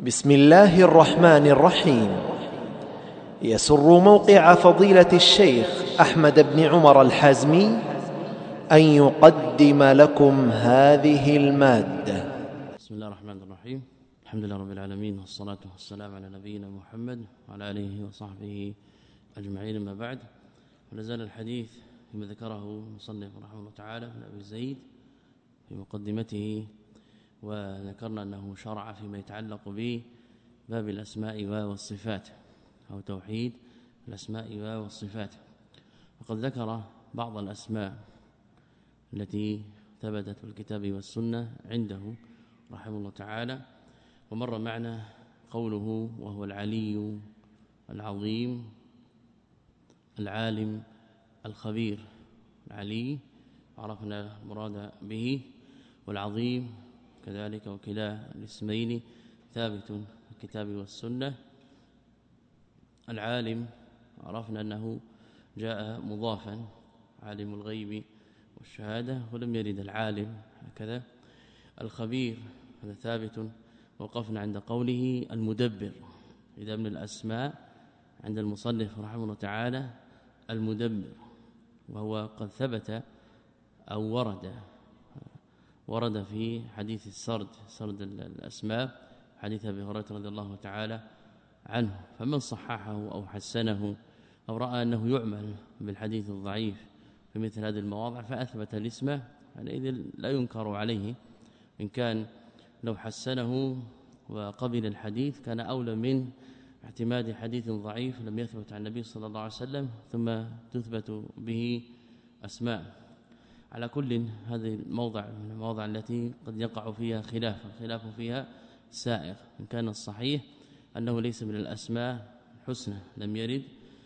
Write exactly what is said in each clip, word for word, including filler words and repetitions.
بسم الله الرحمن الرحيم. يسر موقع فضيلة الشيخ أحمد بن عمر الحازمي أن يقدم لكم هذه المادة. بسم الله الرحمن الرحيم. الحمد لله رب العالمين، والصلاة والسلام على نبينا محمد وعلى آله وصحبه أجمعين. ما بعد، ونزال الحديث فيما ذكره المصنف رحمه الله تعالى من أبي زيد في مقدمته، وذكرنا أنه شرع فيما يتعلق بباب الأسماء والصفات أو توحيد الأسماء والصفات. وقد ذكر بعض الأسماء التي ثبتت في الكتاب والسنة عنده رحمه الله تعالى، ومر معنا قوله وهو العلي العظيم العالم الخبير. العلي عرفنا المراد به، والعظيم كذلك، وكلا الاسمين ثابت في الكتاب والسنة. العالم عرفنا أنه جاء مضافا، عالم الغيب والشهادة، ولم يرد العالم هكذا. الخبير هذا ثابت، وقفنا عند قوله المدبر. إذا من الأسماء عند المصنف رحمه الله تعالى المدبر، وهو قد ثبت أو ورد ورد في حديث السرد سرد الأسماء، حديث أبي هريرة رضي الله تعالى عنه. فمن صححه أو حسنه أو رأى أنه يعمل بالحديث الضعيف في مثل هذه المواضع فأثبت الاسم، حينئذ لا ينكر عليه. إن كان لو حسنه وقبل الحديث كان أولى من اعتماد حديث ضعيف لم يثبت عن النبي صلى الله عليه وسلم ثم تثبت به أسماء. على كل، هذه الموضع من المواضع التي قد يقع فيها خلاف، الخلاف فيها سائغ. إن كان الصحيح أنه ليس من الأسماء الحسنى، لم يرد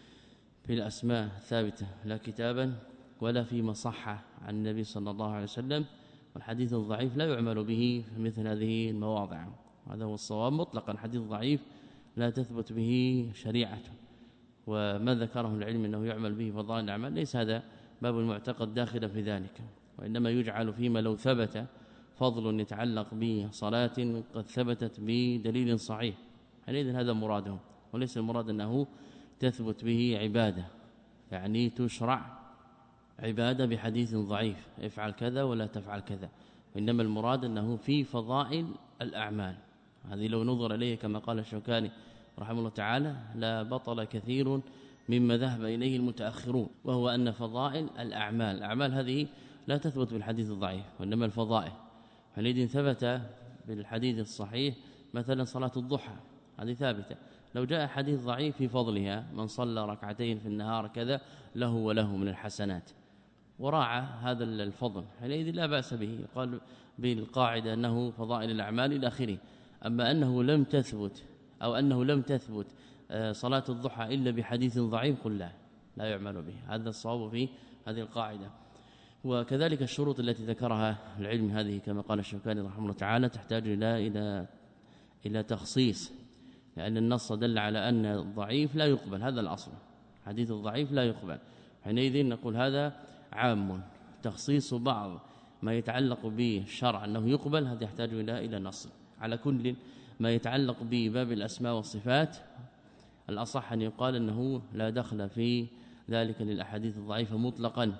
في الأسماء الثابتة لا كتابا ولا فيما صح عن النبي صلى الله عليه وسلم، والحديث الضعيف لا يعمل به في مثل هذه المواضع. هذا هو الصواب مطلقا. حديث ضعيف لا تثبت به شريعته، وما ذكره العلم أنه يعمل به فضائل الأعمال ليس هذا باب المعتقد داخلا في ذلك، وإنما يجعل فيما لو ثبت فضل يتعلق بصلاة قد ثبتت بدليل صحيح، حينئذ هذا مراده، وليس المراد أنه تثبت به عبادة، يعني تشرع عبادة بحديث ضعيف افعل كذا ولا تفعل كذا، وإنما المراد أنه في فضائل الأعمال. هذه لو نظر إليه كما قال الشوكاني رحمه الله تعالى لا بطل كثير مما ذهب إليه المتأخرون، وهو أن فضائل الأعمال الأعمال هذه لا تثبت بالحديث الضعيف، وإنما الفضائل. حينئذ ثبت بالحديث الصحيح مثلا صلاة الضحى، هذه ثابتة. لو جاء حديث ضعيف في فضلها من صلى ركعتين في النهار كذا له وله من الحسنات، وراعى هذا الفضل، حينئذ لا بأس به، قال بالقاعدة أنه فضائل الأعمال إلى آخره. أما أنه لم تثبت أو أنه لم تثبت صلاة الضحى إلا بحديث ضعيف قل لا لا يعمل به، هذا الصواب في هذه القاعدة. وكذلك الشروط التي ذكرها العلم هذه كما قال الشوكاني رحمه الله تعالى تحتاج إلى إلى إلى تخصيص، لأن النص دل على أن الضعيف لا يقبل، هذا الأصل، حديث الضعيف لا يقبل. حينئذ نقول هذا عام، تخصيص بعض ما يتعلق بالشرع أنه يقبل هذا يحتاج إلى إلى نص. على كل، ما يتعلق بباب الأسماء والصفات الأصح أن يقال أنه لا دخل في ذلك للأحاديث الضعيفة مطلقا.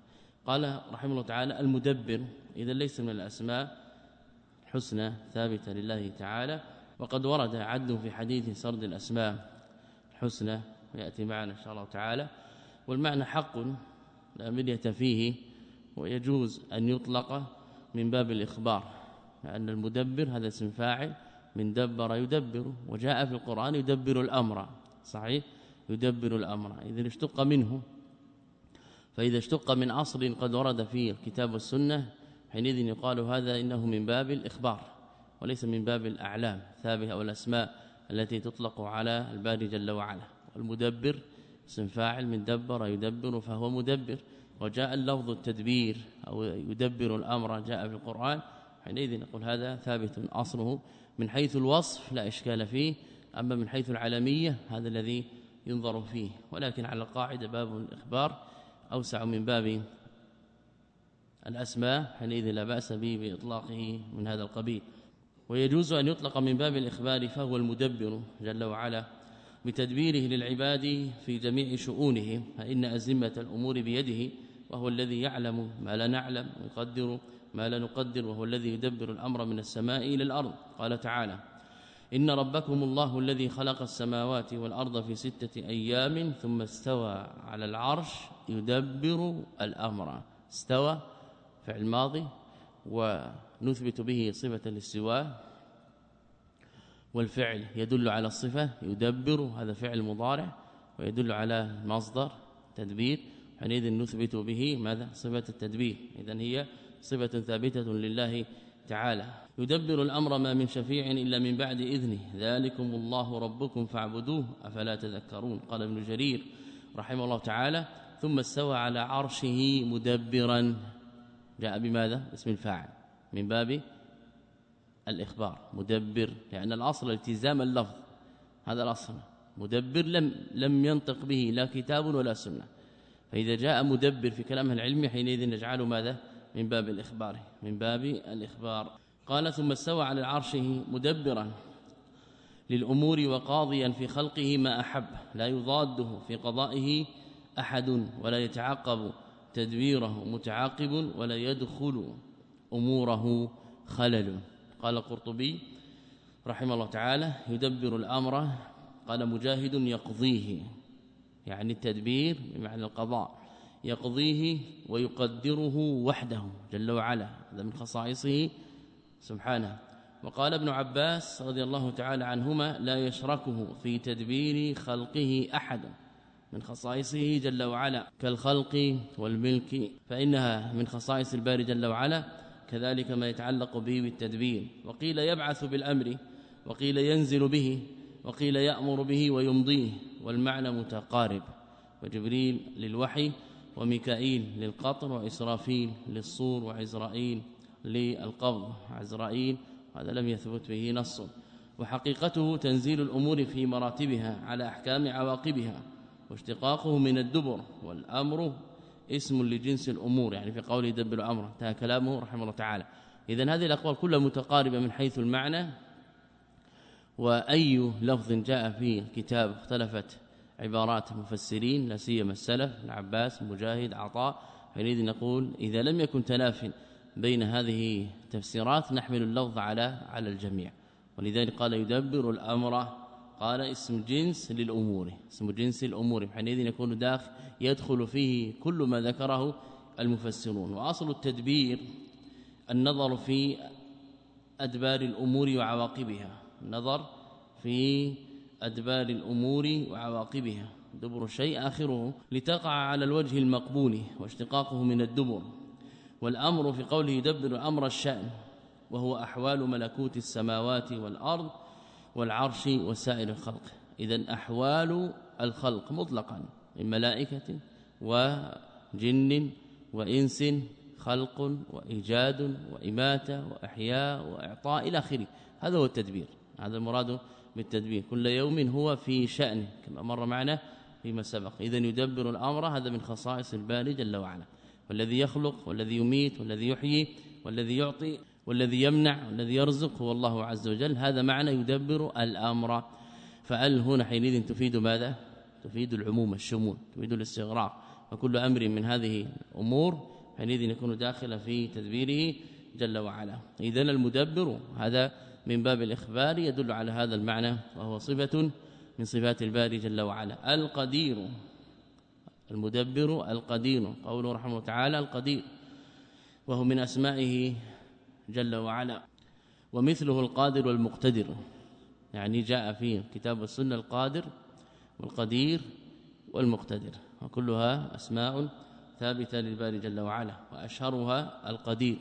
قال رحمه الله تعالى المدبر، إذا ليس من الأسماء الحسنى ثابتة لله تعالى، وقد ورد عد في حديث سرد الأسماء الحسنى ويأتي معنا إن شاء الله تعالى. والمعنى حق لا مرية فيه، ويجوز أن يطلق من باب الإخبار، لأن المدبر هذا اسم فاعل من دبر يدبر، وجاء في القرآن يدبر الأمر، صحيح يدبر الأمر، إذن اشتق منه. فإذا اشتق من أصل قد ورد فيه الكتاب والسنة حينئذ يقال هذا إنه من باب الإخبار وليس من باب الأعلام ثابتة أو الأسماء التي تطلق على الباري جل وعلا. والمدبر اسم فاعل من دبر يدبر فهو مدبر، وجاء اللفظ التدبير أو يدبر الأمر جاء في القرآن، حينئذ نقول هذا ثابت أصله. من حيث الوصف لا إشكال فيه، أما من حيث العالمية هذا الذي ينظر فيه، ولكن على القاعدة باب الإخبار أوسع من باب الأسماء، حينئذ لا بأس به بإطلاقه من هذا القبيل. ويجوز أن يطلق من باب الإخبار، فهو المدبر جل وعلا بتدبيره للعباد في جميع شؤونهم، فإن أزمة الأمور بيده، وهو الذي يعلم ما لا نعلم ويقدر ما لا نقدر، وهو الذي يدبر الأمر من السماء إلى الأرض. قال تعالى: إن ربكم الله الذي خلق السماوات والأرض في ستة أيام ثم استوى على العرش يدبر الأمر. استوى فعل ماضي ونثبت به صفة الاستواء، والفعل يدل على الصفة يدبر، هذا فعل مضارع ويدل على مصدر تدبير، حينئذ نثبت به ماذا؟ صفة التدبير. إذن هي صفة ثابتة لله تعالى. يدبر الأمر ما من شفيع إلا من بعد إذنه، ذلكم الله ربكم فاعبدوه أفلا تذكرون. قال ابن جرير رحمه الله تعالى: ثم استوى على عرشه مدبرا، جاء بماذا؟ اسم الفاعل من باب الإخبار، مدبر، لأن الأصل التزام اللفظ، هذا الأصل. مدبر لم لم ينطق به لا كتاب ولا سنة، فإذا جاء مدبر في كلامه العلمي حينئذ نجعله ماذا؟ من باب الإخبار، من باب الإخبار. قال: ثم استوى على عرشه مدبرا للأمور وقاضيا في خلقه ما أحب، لا يضاده في قضائه أحد، ولا يتعقب تدبيره متعاقب، ولا يدخل أموره خلل. قال القرطبي رحمه الله تعالى: يدبر الأمر، قال مجاهد: يقضيه، يعني التدبير بمعنى القضاء، يقضيه ويقدره وحده جل وعلا، هذا من خصائصه سبحانه. وقال ابن عباس رضي الله تعالى عنهما: لا يشركه في تدبير خلقه أحد، من خصائصه جل وعلا كالخلق والملك، فإنها من خصائص الباري جل وعلا، كذلك ما يتعلق به بالتدبير. وقيل يبعث بالأمر، وقيل ينزل به، وقيل يأمر به ويمضيه، والمعنى متقارب. وجبريل للوحي، وميكائيل للقطر، وإسرافيل للصور، وعزرائيل للقبض. عزرائيل هذا لم يثبت به نص. وحقيقته تنزيل الأمور في مراتبها على أحكام عواقبها، واشتقاقه من الدبر، والأمر اسم لجنس الأمور، يعني في قوله يدبر الأمر، انتهى كلامه رحمه الله تعالى. إذن هذه الأقوال كلها متقاربة من حيث المعنى، وأي لفظ جاء في الكتاب اختلفت عبارات المفسرين، لا سيما السلف العباس مجاهد عطاء، حينئذ نقول إذا لم يكن تناف بين هذه التفسيرات نحمل اللفظ على على الجميع. ولذلك قال يدبر الأمر، قال اسم جنس للأمور، اسم جنس الأمور، حينئذ يكون داخل يدخل فيه كل ما ذكره المفسرون. وأصل التدبير النظر في أدبار الأمور وعواقبها، النظر في أدبار الأمور وعواقبها، دبر الشيء آخره لتقع على الوجه المقبول، واشتقاقه من الدبر. والأمر في قوله يدبر أمر الشأن، وهو أحوال ملكوت السماوات والأرض والعرش وسائر الخلق. إذن أحوال الخلق مطلقا من ملائكة وجن وإنس، خلق وإيجاد وإماتة وإحياء وإعطاء إلى آخره، هذا هو التدبير، هذا المراد بالتدبير. كل يوم هو في شأنه كما مر معنا فيما سبق. إذن يدبر الأمر، هذا من خصائص الباري جل وعلا، والذي يخلق والذي يميت والذي يحيي والذي يعطي والذي يمنع والذي يرزق هو الله عز وجل، هذا معنى يدبر الأمر. فأل هنا حينئذ تفيد ماذا؟ تفيد العموم، الشمول، تفيد الاستغراق، وكل أمر من هذه الأمور حينئذ يكون داخلا في تدبيره جل وعلا. إذن المدبر هذا من باب الإخبار يدل على هذا المعنى، وهو صفة من صفات الباري جل وعلا. القدير، المدبر القدير، قوله رحمه الله تعالى القدير، وهو من أسمائه جل وعلا. ومثله القادر والمقتدر، يعني جاء في الكتاب والسنة القادر والقدير والمقتدر، وكلها أسماء ثابتة للباري جل وعلا، وأشهرها القدير.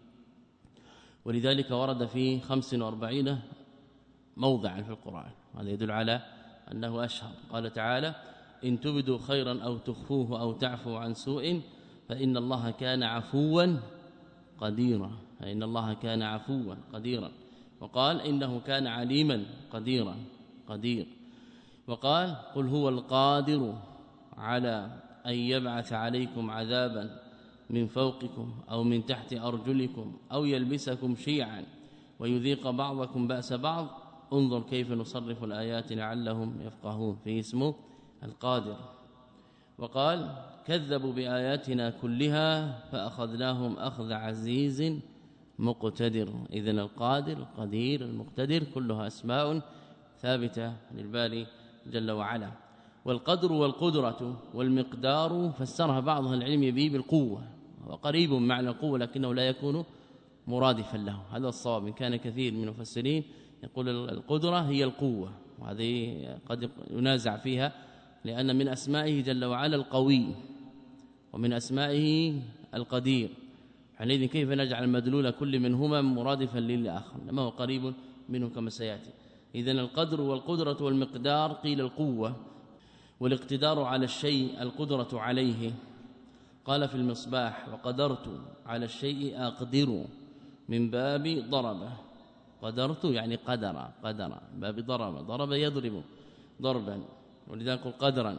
ولذلك ورد في خمس وأربعين موضعا في القرآن، هذا يدل على أنه أشهر. قال تعالى: إن تبدوا خيرا أو تخفوه أو تعفوا عن سوء فإن الله كان عفوا قديرا، فإن الله كان عفوا قديرا. وقال: إنه كان عليما قديرا قدير. وقال: قل هو القادر على أن يبعث عليكم عذابا من فوقكم أو من تحت أرجلكم أو يلبسكم شيعا ويذيق بعضكم بأس بعض انظر كيف نصرف الآيات لعلهم يفقهون في اسمه القادر. وقال كذبوا بآياتنا كلها فأخذناهم أخذ عزيز مقتدر. إذن القادر القدير المقتدر كلها أسماء ثابتة للباري جل وعلا. والقدر والقدرة والمقدار فسرها بعض العلم به بالقوة، وقريب معنى القوة لكنه لا يكون مرادفا له، هذا الصواب. إن كان كثير من المفسرين يقول القدرة هي القوة، وهذه قد ينازع فيها، لأن من أسمائه جل وعلا القوي ومن أسمائه القدير، حينئذ كيف نجعل مدلول كل منهما مرادفا للآخر لما هو قريب منه كما سيأتي. إذن القدر والقدرة والمقدار قيل القوة، والاقتدار على الشيء القدرة عليه. قال في المصباح وقدرت على الشيء أقدر من باب ضرب، قدرت يعني قدر، قدر باب ضرب، ضرب يضرب ضربا، ولذلك قدرا.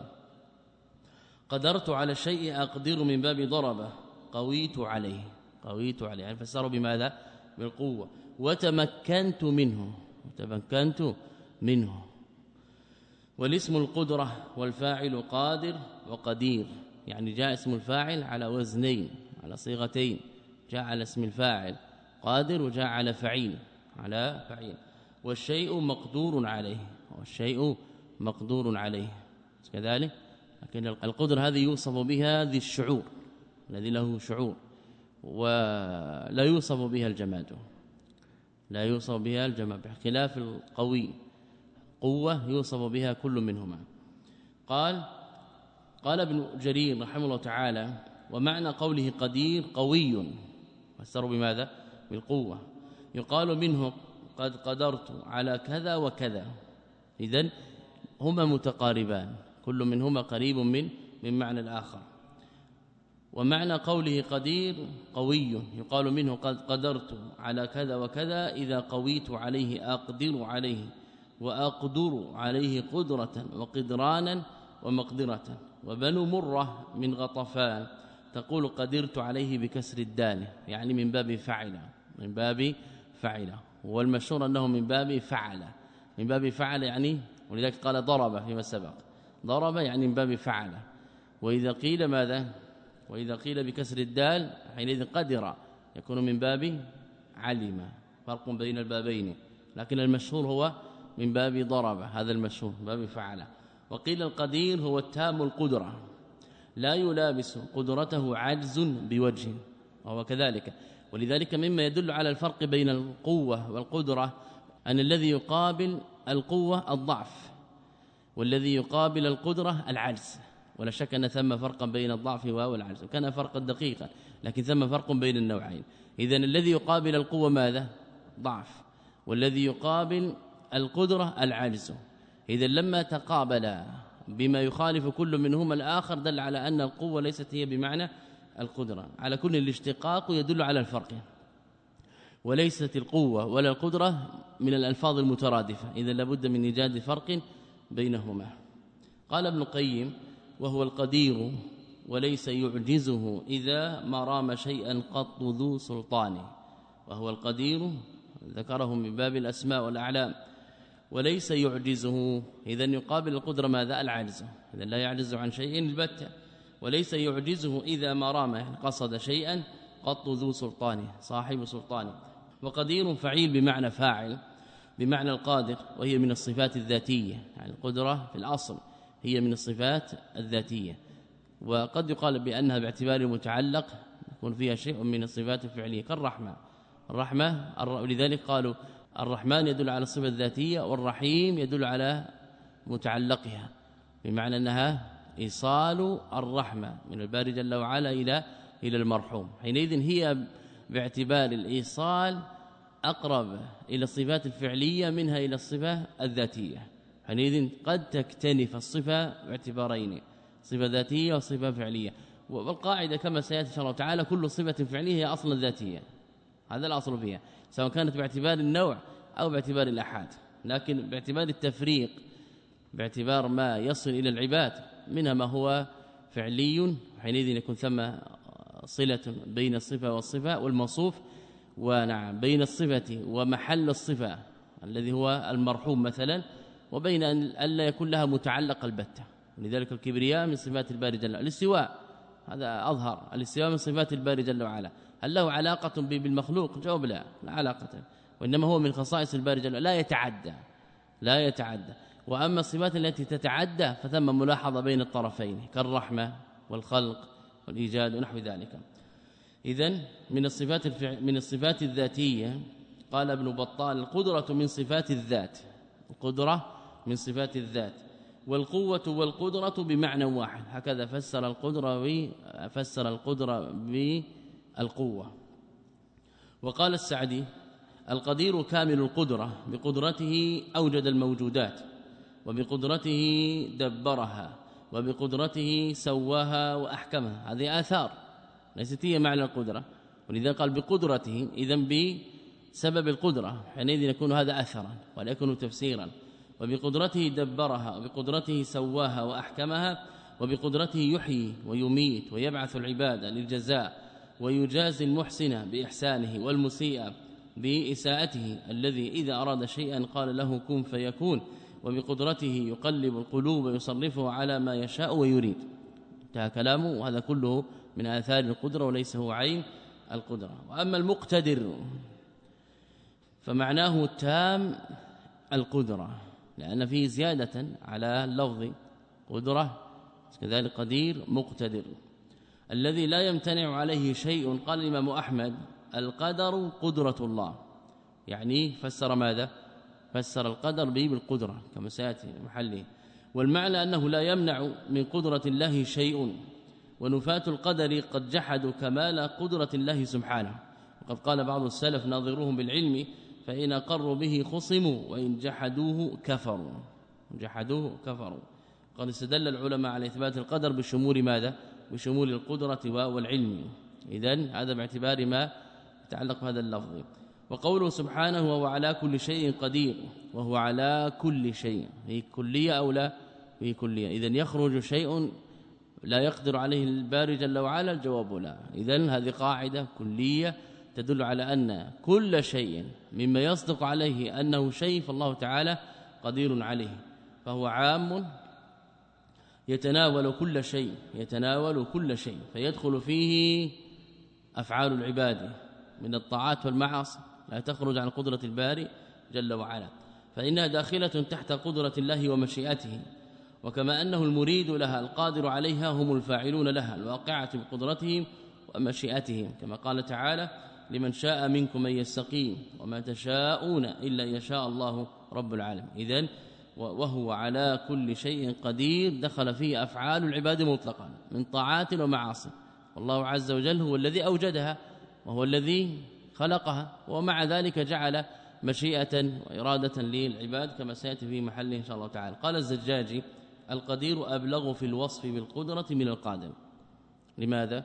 قدرت على الشيء أقدر من باب ضرب، قويت عليه، قويت عليه يعني فسروا بماذا؟ بالقوة. وتمكنت منه، وتمكنت منه. والاسم القدرة والفاعل قادر وقدير، يعني جاء اسم الفاعل على وزنين على صيغتين، جاء على اسم الفاعل قادر وجاء على فعيل على فعيل. والشيء مقدور عليه، والشيء مقدور عليه كذلك. لكن القدرة هذه يوصف بها ذي الشعور الذي له شعور، ولا يوصف بها الجماد، لا يوصف بها الجماد، بخلاف القوي قوة يوصف بها كل منهما. قال قال ابن جرير رحمه الله تعالى ومعنى قوله قدير قوي، فسروا بماذا؟ بالقوة. يقال منه قد قدرت على كذا وكذا، إذن هما متقاربان، كل منهما قريب من من معنى الآخر. ومعنى قوله قدير قوي يقال منه قد قدرت على كذا وكذا إذا قويت عليه أقدر عليه، وأقدر عليه قدرة وقدرانا ومقدرة. وبنو مرة من غطفان تقول قدرت عليه بكسر الدال، يعني من باب فعل، من باب فعل، والمشهور أنه من باب فعل، من باب فعل يعني، ولذلك قال ضرب فيما سبق، ضرب يعني من باب فعل. وإذا قيل ماذا؟ وإذا قيل بكسر الدال حينئذ قدر يكون من باب علم، فرق بين البابين، لكن المشهور هو من باب ضرب، هذا المشهور من باب فعل. وقيل القدير هو التام القدرة لا يلابس قدرته عجز بوجه، وهو كذلك. ولذلك مما يدل على الفرق بين القوة والقدرة أن الذي يقابل القوة الضعف، والذي يقابل القدرة العجز. ولا شك أن ثم فرقا بين الضعف والعجز، وكان فرقا دقيقا، لكن ثم فرق بين النوعين. إذن الذي يقابل القوة ماذا؟ ضعف، والذي يقابل القدرة العجز. إذن لما تقابل بما يخالف كل منهما الآخر دل على أن القوة ليست هي بمعنى القدرة. على كل الاشتقاق يدل على الفرق، وليست القوة ولا القدرة من الألفاظ المترادفة، إذا لابد من إيجاد فرق بينهما. قال ابن القيم وهو القدير وليس يعجزه إذا ما رام شيئا قط ذو سلطانه. وهو القدير ذكره من باب الأسماء والأعلام، وليس يعجزه، إذن يقابل القدرة ماذا؟ العجز، إذن لا يعجز عن شيء البتة. وليس يعجزه إذا ما رام يعني قصد شيئا قط ذو سلطانه، صاحب سلطانه. وقدير فعيل بمعنى فاعل بمعنى القادر، وهي من الصفات الذاتية، يعني القدرة في الأصل هي من الصفات الذاتية، وقد يقال بأنها باعتبار المتعلق يكون فيها شيء من الصفات الفعلية كالرحمة. الرحمة ولذلك قالوا الرحمن يدل على الصفة الذاتية، والرحيم يدل على متعلقها، بمعنى أنها إيصال الرحمة من الباري جل وعلا إلى إلى المرحوم. حينئذ هي باعتبار الإيصال أقرب إلى الصفات الفعلية منها إلى الصفة الذاتية. حينئذ قد تكتنف الصفة باعتبارين، صفة ذاتية وصفة فعلية. والقاعدة كما سيأتي إن شاء الله تعالى كل صفة فعلية هي أصلا ذاتية، هذا الأصل فيها، سواء كانت باعتبار النوع أو باعتبار الأحاد. لكن باعتبار التفريق، باعتبار ما يصل إلى العباد، منها ما هو فعلي، حينئذ يكون ثم صلة بين الصفة والصفة والموصوف، ونعم بين الصفة ومحل الصفة الذي هو المرحوم مثلا، وبين أن ألا يكون لها متعلق البتة. ولذلك الكبرياء من صفات الباري جل وعلا. الاستواء هذا أظهر، الاستواء من صفات الباري جل وعلا. هل له علاقة بالمخلوق؟ جواب لا، لا علاقة، وإنما هو من خصائص الباري جل وعلا، لا يتعدى لا يتعدى. وأما الصفات التي تتعدى فثم ملاحظة بين الطرفين كالرحمة والخلق والإيجاد ونحو ذلك. إذن من الصفات الفع... من الصفات الذاتية قال ابن بطال القدرة من صفات الذات، القدرة من صفات الذات، والقوة والقدرة بمعنى واحد، هكذا فسر القدرة وفسر القدرة بالقوة. وقال السعدي القدير كامل القدرة، بقدرته أوجد الموجودات، وبقدرته دبرها، وبقدرته سواها وأحكمها. هذه آثار ليست هي معنى القدرة، ولذا قال بقدرته، إذن بسبب القدرة، حينئذ يكون هذا أثرا ولا يكون تفسيرا. وبقدرته دبرها، وبقدرته سواها وأحكمها، وبقدرته يحيي ويميت ويبعث العباد للجزاء، ويجازي المحسن بإحسانه والمسيء بإساءته، الذي إذا أراد شيئا قال له كن فيكون، وبقدرته يقلب القلوب ويصرفه على ما يشاء ويريد. انتهى كلامه، وهذا كله من آثار القدرة وليس هو عين القدرة. وأما المقتدر فمعناه تام القدرة، لأن فيه زيادة على اللفظ قدرة، كذلك قدير مقتدر، الذي لا يمتنع عليه شيء. قال الإمام أحمد القدر قدرة الله، يعني فسر ماذا؟ فسر القدر به بالقدرة كما سيأتي محله. والمعنى أنه لا يمنع من قدرة الله شيء، ونفاة القدر قد جحدوا كمال قدرة الله سبحانه. وقد قال بعض السلف ناظروهم بالعلم فإن أقروا به خصموا، وإن جحدوه كفروا جحدوه كفروا. قد استدل العلماء على إثبات القدر بشمول ماذا؟ بشمول القدرة والعلم. إذن هذا باعتبار ما يتعلق بهذا اللفظ. وقوله سبحانه وهو على كل شيء قدير، وهو على كل شيء، هي كلية أو لا؟ هي كلية. إذن يخرج شيء لا يقدر عليه الباري جل وعلا؟ الجواب لا. إذن هذه قاعدة كلية تدل على أن كل شيء مما يصدق عليه أنه شيء فالله تعالى قدير عليه، فهو عام يتناول كل شيء يتناول كل شيء فيدخل فيه أفعال العباد من الطاعات والمعاصي، لا تخرج عن قدرة الباري جل وعلا، فإنها داخلة تحت قدرة الله ومشيئته. وكما أنه المريد لها القادر عليها هم الفاعلون لها الواقعة بقدرتهم ومشيئتهم، كما قال تعالى لمن شاء منكم أن يستقيم وما تشاءون إلا أن يشاء الله رب العالمين. إذن وهو على كل شيء قدير دخل فيه أفعال العباد مطلقا من طاعات ومعاصي، والله عز وجل هو الذي أوجدها وهو الذي خلقها، ومع ذلك جعل مشيئة وإرادة للعباد كما سيأتي في محله إن شاء الله تعالى. قال الزجاجي القدير أبلغ في الوصف بالقدرة من القادر. لماذا؟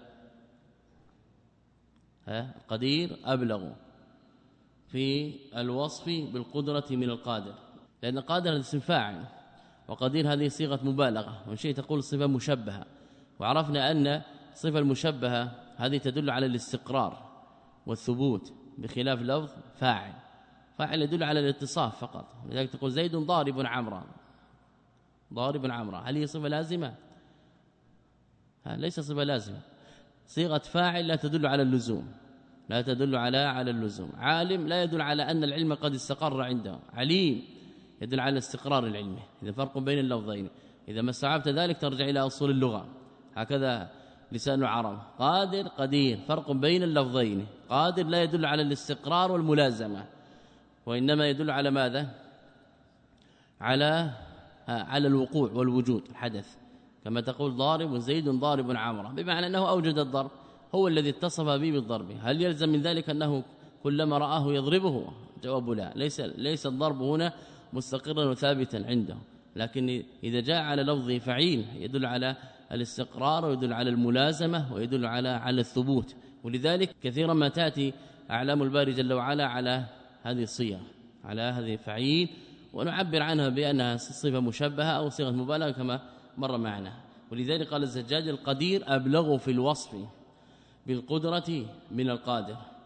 ها القدير أبلغ في الوصف بالقدرة من القادر، لأن قادر اسم فاعل، وقدير هذه صيغة مبالغة، وإن شئت تقول صفة مشبهة. وعرفنا أن صفة المشبهة هذه تدل على الاستقرار والثبوت، بخلاف لفظ فاعل. فاعل يدل على الاتصاف فقط، لذلك تقول زيد ضارب عمرا، ضارب عمرا، هل هي صفة لازمة؟ ليس صفة لازمة. صيغة فاعل لا تدل على اللزوم، لا تدل على على اللزوم. عالم لا يدل على أن العلم قد استقر عنده، عليم يدل على استقرار العلم. إذا فرق بين اللفظين، إذا ما استوعبت ذلك ترجع إلى أصول اللغة، هكذا لسان العرب. قادر قدير فرق بين اللفظين، قادر لا يدل على الاستقرار والملازمة، وإنما يدل على ماذا؟ على على الوقوع والوجود الحدث، كما تقول ضارب زيد ضارب عمرو، بمعنى أنه أوجد الضرب، هو الذي اتصف به بالضرب. هل يلزم من ذلك أنه كلما رآه يضربه؟ جواب لا، ليس ليس الضرب هنا مستقرا وثابتا عنده، لكن إذا جاء على لفظ فعيل يدل على الاستقرار ويدل على الملازمة ويدل على على الثبوت. ولذلك كثيرا ما تأتي أعلام الباري جل وعلا على هذه الصيغ، على هذه فعيل، ونعبر عنها بأنها صفة مشبهة أو صيغة مبالغة كما مر معنا. ولذلك قال الزجاج القدير أبلغ في الوصف بالقدرة من القادر،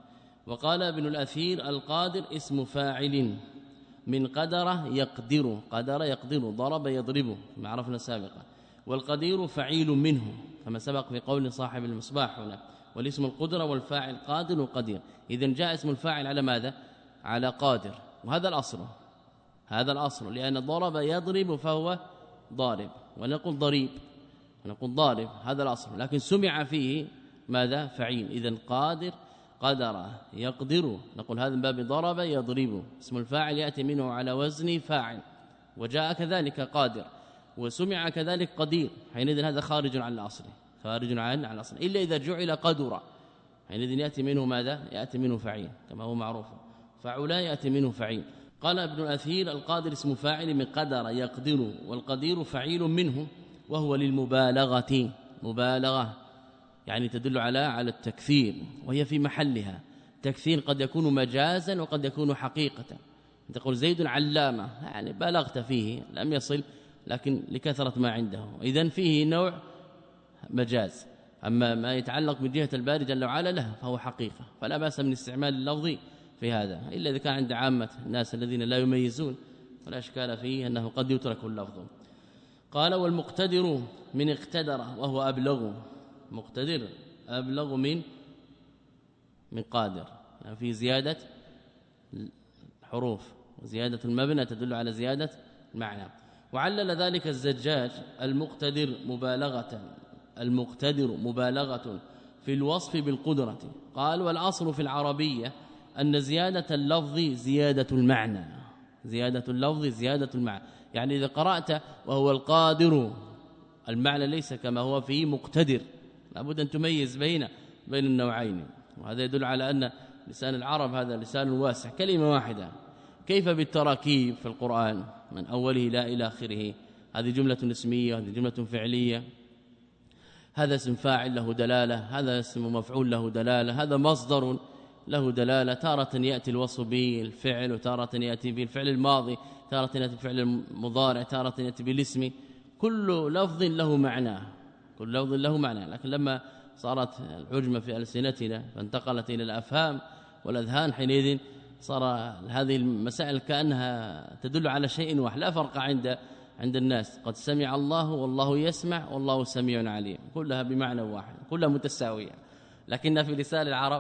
وقال ابن الأثير القادر اسم فاعل من قدر يقدر، قدر يقدر، ضرب يضرب ما عرفنا سابقا، والقدير فعيل منه كما سبق في قول صاحب المصباح هنا، والاسم القدرة والفاعل قادر وقدير. إذن جاء اسم الفاعل على ماذا؟ على قادر، وهذا الأصل، هذا الأصل، لأن ضرب يضرب فهو ضارب، ونقول ضريب ونقول ضارب، هذا الأصل، لكن سمع فيه ماذا؟ فعيل. إذن قادر قدر يقدر، نقول هذا من باب ضرب يضرب، اسم الفاعل يأتي منه على وزن فاعل، وجاء كذلك قادر، وسمع كذلك قدير، حينئذ هذا خارج عن الأصل، خارج عن الأصل، إلا إذا جعل قدر، حينئذ يأتي منه ماذا؟ يأتي منه فعيل كما هو معروف، فعلا يأتي منه فعيل. قال ابن الأثير القادر اسم فاعل من قدر يقدر، والقدير فعيل منه، وهو للمبالغة، مبالغة يعني تدل على على التكثير، وهي في محلها. تكثير قد يكون مجازا وقد يكون حقيقة، تقول زيد علامة، يعني بالغت فيه، لم يصل لكن لكثرة ما عنده، إذن فيه نوع مجاز. أما ما يتعلق بجهة الباري جل وعلا له فهو حقيقة، فلا بأس من استعمال اللفظ في هذا، إلا إذا كان عند عامة الناس الذين لا يميزون، ولا إشكال فيه أنه قد يترك اللفظ. قال والمقتدر من اقتدر وهو أبلغ، مقتدر أبلغ من من قادر، يعني في زيادة حروف، وزيادة المبنى تدل على زيادة المعنى. وعلل ذلك الزجاج المقتدر مبالغة، المقتدر مبالغة في الوصف بالقدرة. قال والأصل في العربية أن زيادة اللفظ زيادة المعنى، زيادة اللفظ زيادة المعنى، يعني إذا قرأت وهو القادر المعنى ليس كما هو في مقتدر، لابد أن تميز بين بين النوعين، وهذا يدل على أن لسان العرب هذا لسان واسع، كلمة واحدة. كيف بالتراكيب في القرآن من أوله لا إلى آخره؟ هذه جملة اسمية، هذه جملة فعلية، هذا اسم فاعل له دلالة، هذا اسم مفعول له دلالة، هذا مصدر له دلالة، تارة يأتي الوصف بالفعل، وتارة يأتي بالفعل الماضي، تارة يأتي بالفعل المضارع، تارة يأتي بالاسم، كل لفظ له معناه، كل لفظ له معنى. لكن لما صارت العجمة في ألسنتنا فانتقلت إلى الأفهام والأذهان، حينئذ صار هذه المسائل كأنها تدل على شيء واحد، لا فرق عند عند الناس، قد سمع الله والله يسمع والله سميع عليم، كلها بمعنى واحد، كلها متساوية، لكنها في لسان العرب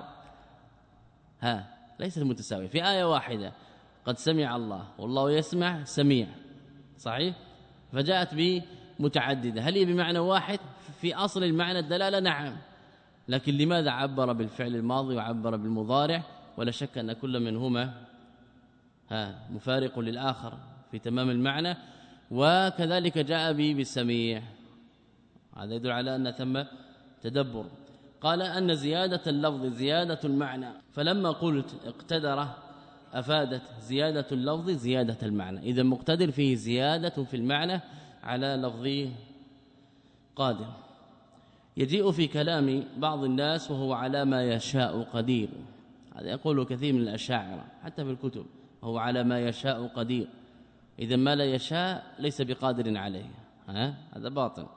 ها ليست متساوية، في آية واحدة قد سمع الله والله يسمع سميع، صحيح، فجاءت بمتعددة، هل هي بمعنى واحد؟ في أصل المعنى الدلالة نعم، لكن لماذا عبر بالفعل الماضي وعبر بالمضارع؟ ولا شك أن كل منهما ها مفارق للآخر في تمام المعنى، وكذلك جاء به بالسميع، هذا يدل على أن ثم تدبر. قال أن زيادة اللفظ زيادة المعنى، فلما قلت اقتدر أفادت زيادة اللفظ زيادة المعنى، إذا مقتدر فيه زيادة في المعنى على لفظه قادر. يجيء في كلام بعض الناس وهو على ما يشاء قدير، هذا يقول كثير من الأشاعرة حتى في الكتب، وهو على ما يشاء قدير، إذا ما لا يشاء ليس بقادر عليه، ها هذا باطل،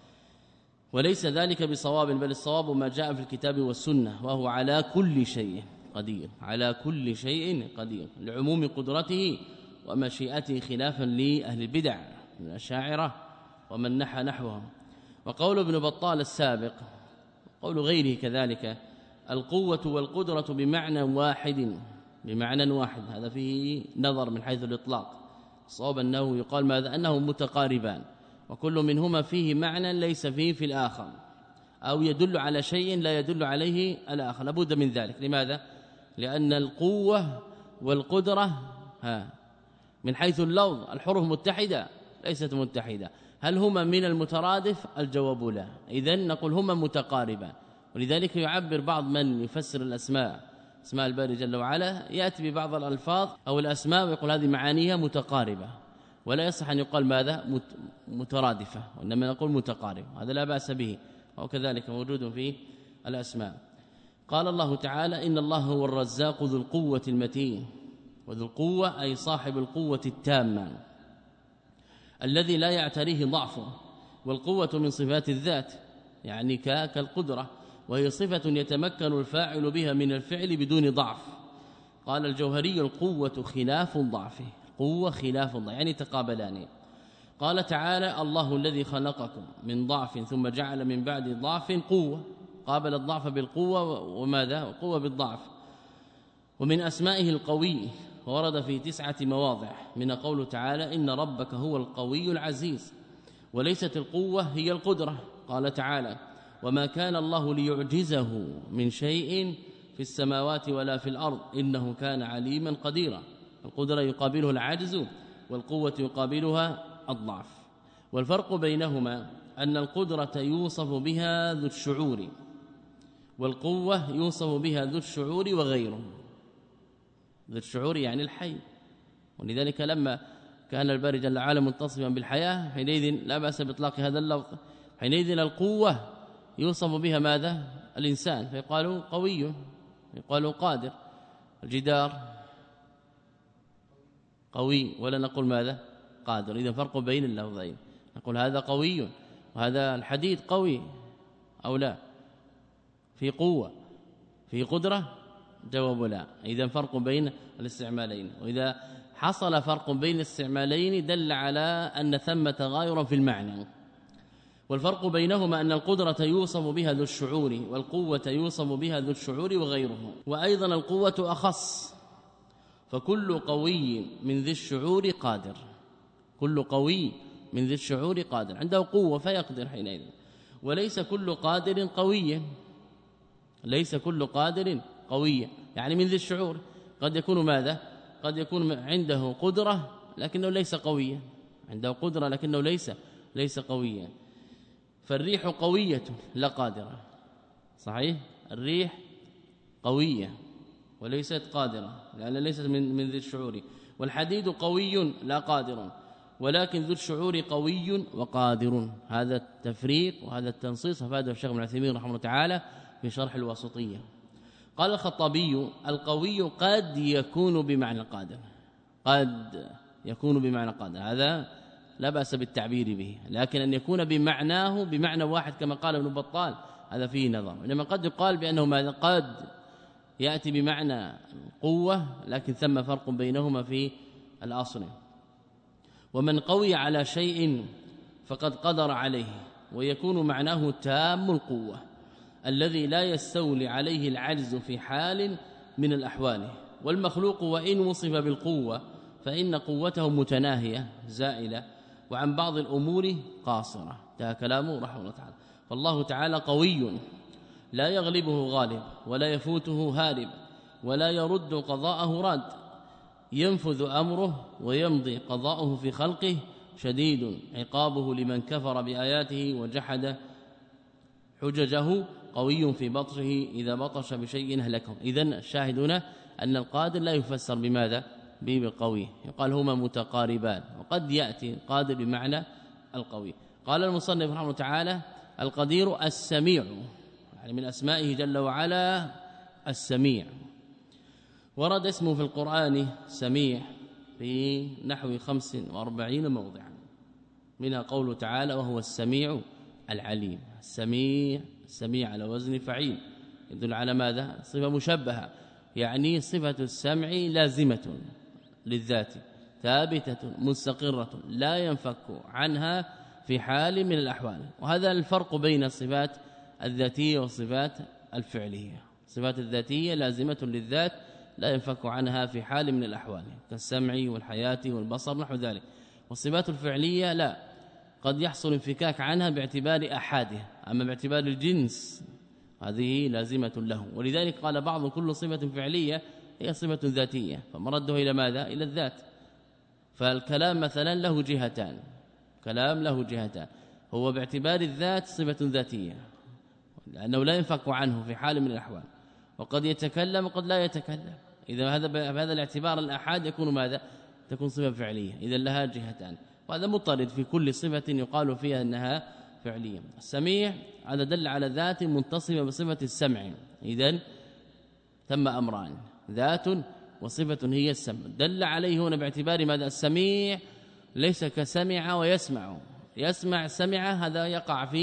وليس ذلك بصواب، بل الصواب ما جاء في الكتاب والسنة، وهو على كل شيء قدير، على كل شيء قدير، لعموم قدرته ومشيئته، خلافا لأهل البدع من الأشاعرة ومن نحى نحوهم. وقول ابن بطال السابق قول غيره كذلك القوة والقدرة بمعنى واحد، بمعنى واحد، هذا فيه نظر من حيث الإطلاق، صواب أنه يقال ماذا؟ أنه متقاربان، وكل منهما فيه معنى ليس فيه في الآخر، أو يدل على شيء لا يدل عليه الآخر، لابد من ذلك. لماذا؟ لأن القوة والقدرة ها من حيث اللفظ الحروف متحدة ليست متحدة، هل هما من المترادف؟ الجواب لا، إذن نقول هما متقاربان. ولذلك يعبر بعض من يفسر الأسماء، اسماء الباري جل وعلا، يأتي ببعض الألفاظ أو الأسماء ويقول هذه معانيها متقاربة، ولا يصح أن يقال ماذا؟ مترادفة، وإنما نقول متقاربة، هذا لا بأس به، وكذلك موجود في الأسماء. قال الله تعالى إن الله هو الرزاق ذو القوة المتين، وذو القوة أي صاحب القوة التامة الذي لا يعتريه ضعفه، والقوة من صفات الذات يعني كالقدرة، وهي صفة يتمكن الفاعل بها من الفعل بدون ضعف. قال الجوهري القوة خلاف الضعف، قوة خلاف الضعف يعني تقابلان. قال تعالى الله الذي خلقكم من ضعف ثم جعل من بعد ضعف قوة، قابل الضعف بالقوة وماذا؟ قوة بالضعف. ومن أسمائه القوي، ورد في تسعة مواضع، من قوله تعالى إن ربك هو القوي العزيز، وليست القوة هي القدرة. قال تعالى وما كان الله ليعجزه من شيء في السماوات ولا في الأرض إنه كان عليما قديرا. القدرة يقابلها العجز، والقوة يقابلها الضعف. والفرق بينهما أن القدرة يوصف بها ذو الشعور، والقوة يوصف بها ذو الشعور وغيره. ذو الشعور يعني الحي، ولذلك لما كان الباري جل وعلا متصفا بالحياة حينئذ لا بأس بإطلاق هذا اللفظ. حينئذ القوة يوصف بها ماذا؟ الإنسان، فيقال قوي، يقال قادر. الجدار قوي ولا نقول ماذا؟ قادر. إذا فرق بين اللفظين، نقول هذا قوي وهذا الحديد قوي أو لا؟ في قوة في قدرة؟ جواب لا. إذا فرق بين الاستعمالين، وإذا حصل فرق بين الاستعمالين دل على أن ثمة غاير في المعنى. والفرق بينهما أن القدرة يوصف بها ذو الشعور، والقوة يوصف بها ذو الشعور وغيره. وأيضا القوة أخص، فكل قوي من ذي الشعور قادر، كل قوي من ذي الشعور قادر، عنده قوة فيقدر حينئذ. وليس كل قادر قويا، ليس كل قادر قويا يعني من ذي الشعور. قد يكون ماذا؟ قد يكون عنده قدرة لكنه ليس قويا، عنده قدرة لكنه ليس ليس قويا. فالريح قوية لا قادرة، صحيح؟ الريح قوية وليست قادرة لأن ليست من من ذي الشعور. والحديد قوي لا قادر، ولكن ذو الشعور قوي وقادر. هذا التفريق وهذا التنصيص أفاده الشيخ ابن عثيمين رحمه الله تعالى في شرح الواسطية. قال الخطابي القوي قد يكون بمعنى القادر، قد يكون بمعنى القادر، هذا لا بأس بالتعبير به، لكن أن يكون بمعناه بمعنى واحد كما قال ابن بطال هذا فيه نظر. إنما قد يقال بأنه ماذا؟ قد يأتي بمعنى قوة لكن ثم فرق بينهما في الأصل. ومن قوي على شيء فقد قدر عليه، ويكون معناه تام القوة الذي لا يستولي عليه العجز في حال من الأحوال. والمخلوق وإن وصف بالقوة فإن قوته متناهية زائلة، وعن بعض الأمور قاصرة. ده كلامه رحمه الله تعالى. فالله تعالى قوي لا يغلبه غالب ولا يفوته هارب ولا يرد قضاءه راد، ينفذ أمره ويمضي قضاؤه في خلقه، شديد عقابه لمن كفر بآياته وجحد حججه، قوي في بطشه إذا بطش بشيء هلكه. إذن الشاهد هنا أن القادر لا يفسر بماذا؟ بالقوي، يقال هما متقاربان، وقد يأتي قادر بمعنى القوي. قال المصنف رحمه الله تعالى القدير السميع، يعني من أسمائه جل وعلا السميع. ورد اسمه في القرآن سميع في نحو خمس وأربعين موضعا، منها قوله تعالى وهو السميع العليم. السميع السميع على وزن فعيل يدل على ماذا؟ صفة مشبهة، يعني صفة السمع لازمة للذات ثابتة مستقرة لا ينفك عنها في حال من الأحوال. وهذا الفرق بين الصفات الذاتية والصفات الفعلية. الصفات الذاتية لازمة للذات لا ينفك عنها في حال من الأحوال كالسمع والحياة والبصر نحو ذلك. والصفات الفعلية لا، قد يحصل انفكاك عنها باعتبار أحادها، أما باعتبار الجنس هذه لازمة له. ولذلك قال بعض كل صفة فعلية هي صفة ذاتية، فمرده إلى ماذا؟ إلى الذات. فالكلام مثلا له جهتان، كلام له جهتان، هو باعتبار الذات صفة ذاتية لأنه لا ينفك عنه في حال من الأحوال، وقد يتكلم وقد لا يتكلم. إذا هذا بهذا الاعتبار الأحاد يكون ماذا؟ تكون صفة فعلية، إذا لها جهتان، وهذا مضطرد في كل صفة يقال فيها أنها فعلية. السميع هذا دل على ذات منتصفة بصفة السمع، إذن ثم أمران، ذات وصفة هي السمع، دل عليه هنا باعتبار ماذا؟ السميع ليس كسمع ويسمع، يسمع سمع هذا يقع في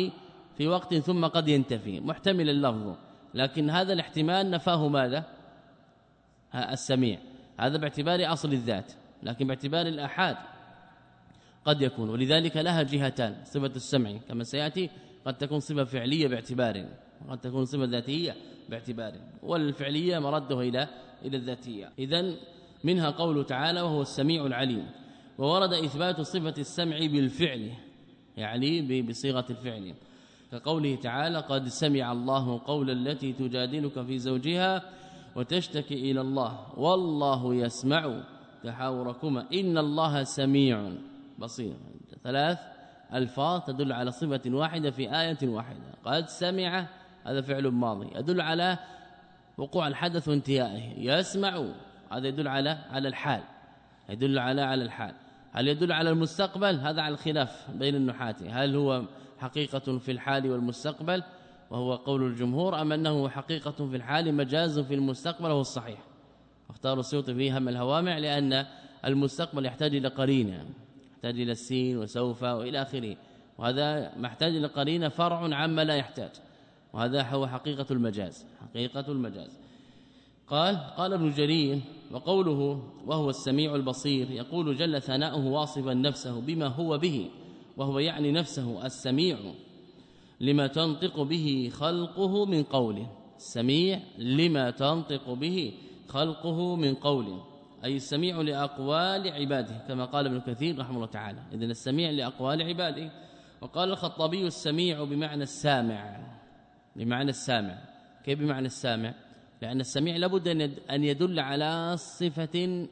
في وقت ثم قد ينتفي محتمل اللفظ، لكن هذا الاحتمال نفاه ماذا؟ السميع، هذا باعتبار أصل الذات، لكن باعتبار الآحاد قد يكون. ولذلك لها جهتان، صفة السمع كما سيأتي قد تكون صفة فعلية باعتبار، وقد تكون صفة ذاتية باعتبار، والفعلية مرده إلى إلى الذاتية. إذن منها قوله تعالى وهو السميع العليم. وورد إثبات صفة السمع بالفعل، يعني بصيغة الفعل، كقوله تعالى قد سمع الله قول التي تجادلك في زوجها وتشتكي إلى الله والله يسمع تحاوركما إن الله سميع بصير. ثلاث الفاظ تدل على صفة واحدة في آية واحدة. قد سمع هذا فعل ماضي يدل على وقوع الحدث وانتهائه، يسمع هذا يدل على على الحال، يدل على على الحال. هل يدل على المستقبل؟ هذا على الخلاف بين النحاة، هل هو حقيقة في الحال والمستقبل وهو قول الجمهور، أم أنه حقيقة في الحال مجاز في المستقبل وهو الصحيح. اختار السيوطي فيه هم الهوامع لأن المستقبل يحتاج إلى قرينة، يحتاج إلى السين وسوف وإلى آخره، وهذا محتاج إلى قرينة فرع عما لا يحتاج، وهذا هو حقيقة المجاز، حقيقة المجاز. قال قال ابن جرير وقوله وهو السميع البصير يقول جل ثناؤه واصفا نفسه بما هو به، وهو يعني نفسه السميع لما تنطق به خلقه من قوله، السميع لما تنطق به خلقه من قوله، أي السميع لأقوال عباده كما قال ابن كثير رحمه الله تعالى، إذن السميع لأقوال عباده. وقال الخطابي السميع بمعنى السامع، بمعنى السامع. كيف بمعنى السامع؟ لأن السميع لابد أن يدل على صفة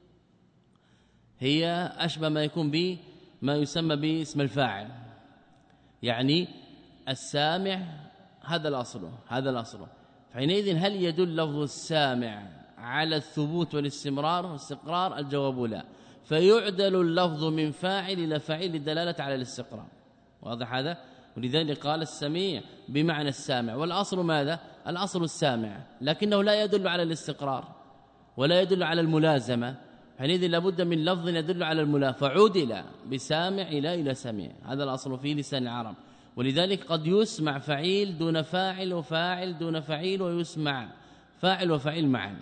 هي أشبه ما يكون به ما يسمى باسم الفاعل، يعني السامع هذا الأصل، هذا الأصل. فحينئذ هل يدل لفظ السامع على الثبوت والاستمرار والاستقرار؟ الجواب لا، فيعدل اللفظ من فاعل إلى فاعل للدلالة على الاستقرار. واضح هذا؟ ولذلك قال السميع بمعنى السامع، والأصل ماذا؟ الأصل السامع، لكنه لا يدل على الاستقرار ولا يدل على الملازمة، حينئذ لابد من لفظ يدل على الملازمة، فعدل بسامع إلى إلى سميع، هذا الأصل في لسان العرب. ولذلك قد يسمع فعيل دون فاعل وفاعل دون فعيل، ويسمع فاعل وفعيل معا،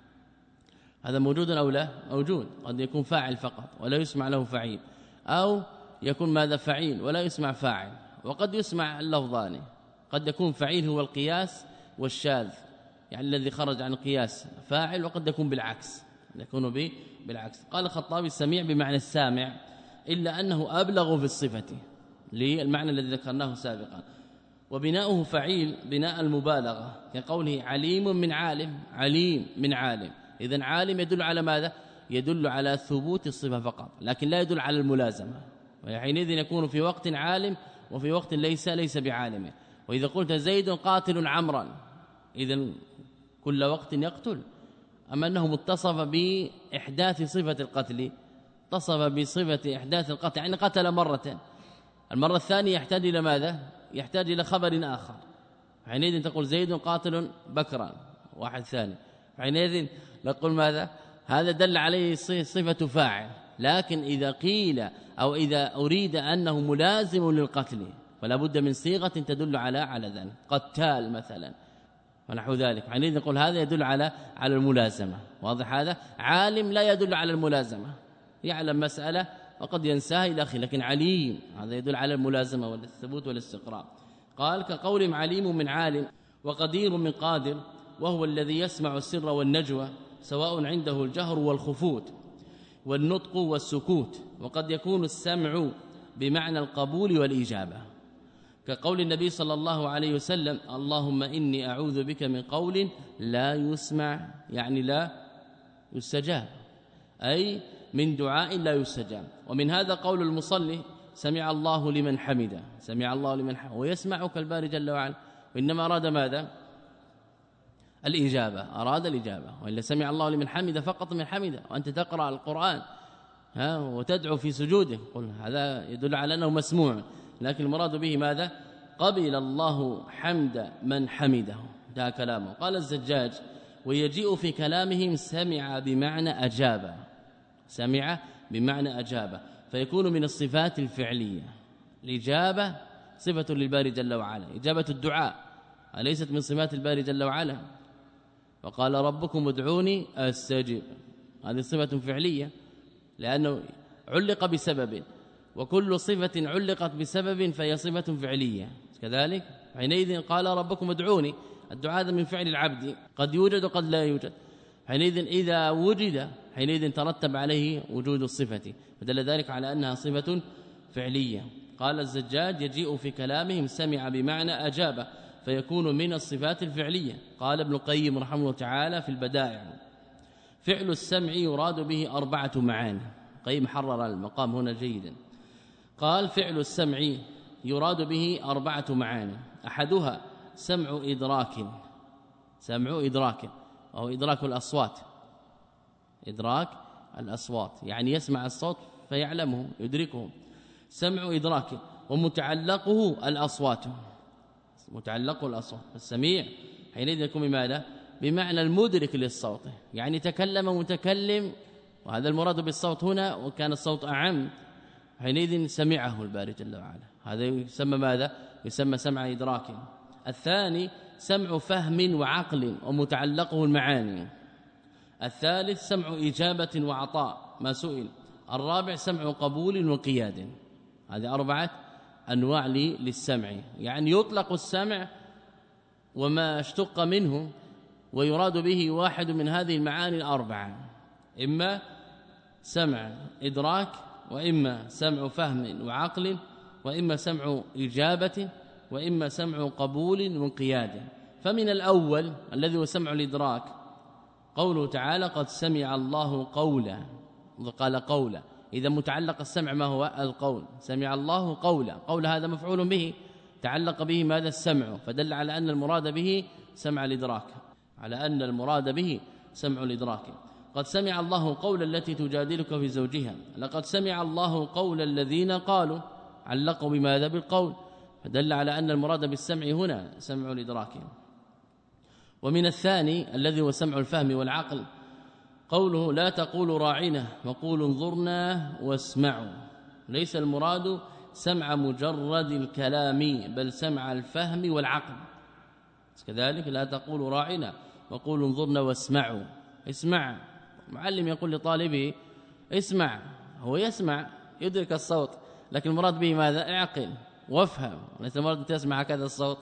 هذا موجود أو لا؟ موجود. قد يكون فاعل فقط ولا يسمع له فعيل، أو يكون ماذا فعيل ولا يسمع فاعل. وقد يسمع اللفظان، قد يكون فعيل هو القياس والشاذ، يعني الذي خرج عن القياس فاعل، وقد يكون بالعكس، يكون به بالعكس. قال الخطابي السميع بمعنى السامع، إلا أنه أبلغ في الصفة للمعنى الذي ذكرناه سابقا. وبناؤه فعيل بناء المبالغة، كقوله عليم من عالم، عليم من عالم. إذن عالم يدل على ماذا؟ يدل على ثبوت الصفة فقط، لكن لا يدل على الملازمة، وحينئذ يكون في وقت عالم وفي وقت ليس ليس بعالم. وإذا قلت زيد قاتل عمرا، إذن كل وقت يقتل، أما أنه متصف بإحداث صفة القتل، اتصف بصفة إحداث القتل، يعني قتل مرة، المرة الثانية يحتاج إلى ماذا؟ يحتاج إلى خبر آخر، حينئذ تقول زيد قاتل بكرا، واحد ثاني، حينئذ نقول ماذا؟ هذا دل عليه صفة فاعل. لكن إذا قيل أو إذا أريد أنه ملازم للقتل فلا بد من صيغة تدل على على ذلك، قتال مثلا ونحو ذلك، حينئذ نقول هذا يدل على على الملازمة. واضح هذا؟ عالم لا يدل على الملازمة، يعلم مسألة وقد ينساها إلى آخره، لكن عليم هذا يدل على الملازمة والثبوت والاستقرار. قال كقولهم عليم من عالم وقدير من قادر، وهو الذي يسمع السر والنجوى سواء عنده الجهر والخفوت والنطق والسكوت. وقد يكون السمع بمعنى القبول والإجابة، كقول النبي صلى الله عليه وسلم اللهم إني أعوذ بك من قول لا يسمع، يعني لا يستجاب، أي من دعاء لا يستجاب. ومن هذا قول المصلي سمع الله لمن حمده، سمع الله لمن حمده، ويسمع كالباري جل وعلا، وإنما أراد ماذا؟ الإجابة، أراد الإجابة. وإلا سمع الله لمن حمده فقط من حمده، وأنت تقرأ القرآن ها وتدعو في سجوده، قل هذا يدل على أنه مسموع، لكن المراد به ماذا؟ قبل الله حمد من حمده، ده كلامه. قال الزجاج ويجيء في كلامهم سمع بمعنى أجاب، سمع بمعنى أجاب، فيكون من الصفات الفعلية الإجابة صفة للباري جل وعلا. إجابة الدعاء أليست من صفات الباري جل وعلا؟ وقال ربكم ادعوني أستجب، هذه صفة فعلية لأنه علق بسبب، وكل صفة علقت بسبب فهي صفة فعلية كذلك. حينئذ قال ربكم ادعوني، الدعاء هذا من فعل العبد قد يوجد وقد لا يوجد. حينئذ إذا وجد حينئذ ترتب عليه وجود الصفة، فدل ذلك على أنها صفة فعلية. قال الزجاج يجيء في كلامهم سمع بمعنى أجاب، فيكون من الصفات الفعلية. قال ابن القيم رحمه الله تعالى في البدائع فعل السمع يراد به أربعة معاني. قيم حرر المقام هنا جيدا. قال فعل السمع يراد به أربعة معاني، أحدها سمع إدراك، سمع إدراك أو إدراك الأصوات، إدراك الأصوات يعني يسمع الصوت فيعلمه يدركه، سمع إدراك. ومتعلقه الأصوات، متعلقه الأصوات. السميع حينئذ يكون بماذا؟ بمعنى المدرك للصوت، يعني تكلم متكلم وهذا المراد بالصوت هنا، وكان الصوت أعم حينئذ سمعه الباري جل وعلا، هذا يسمى ماذا؟ يسمى سمع إدراك. الثاني سمع فهم وعقل ومتعلقه المعاني. الثالث سمع إجابة وعطاء ما سئل. الرابع سمع قبول وقياد. هذه أربعة أنواع للسمع، يعني يطلق السمع وما اشتق منه ويراد به واحد من هذه المعاني الأربعة، إما سمع إدراك، وإما سمع فهم وعقل، وإما سمع إجابة، وإما سمع قبول وانقياد. فمن الأول الذي هو سمع الإدراك قوله تعالى قد سمع الله قولا، قال قولا، إذا متعلق السمع ما هو؟ القول. سمع الله قولا، قول هذا مفعول به تعلق به ماذا؟ السمع، فدل على أن المراد به سمع الإدراك، على أن المراد به سمع الإدراك. قد سمع الله قول التي تجادلك في زوجها، لقد سمع الله قول الذين قالوا، علقوا بماذا؟ بالقول، فدل على أن المراد بالسمع هنا سمع الإدراك. ومن الثاني الذي هو سمع الفهم والعقل قوله لا تقولوا راعنا وقولوا انظرنا واسمعوا، ليس المراد سمع مجرد الكلام بل سمع الفهم والعقل كذلك. لا تقولوا راعنا وقولوا انظرنا واسمعوا، اسمع. معلم يقول لطالبه اسمع، هو يسمع يدرك الصوت، لكن المراد به ماذا؟ اعقل وافهم، ليس المراد تسمع هكذا الصوت.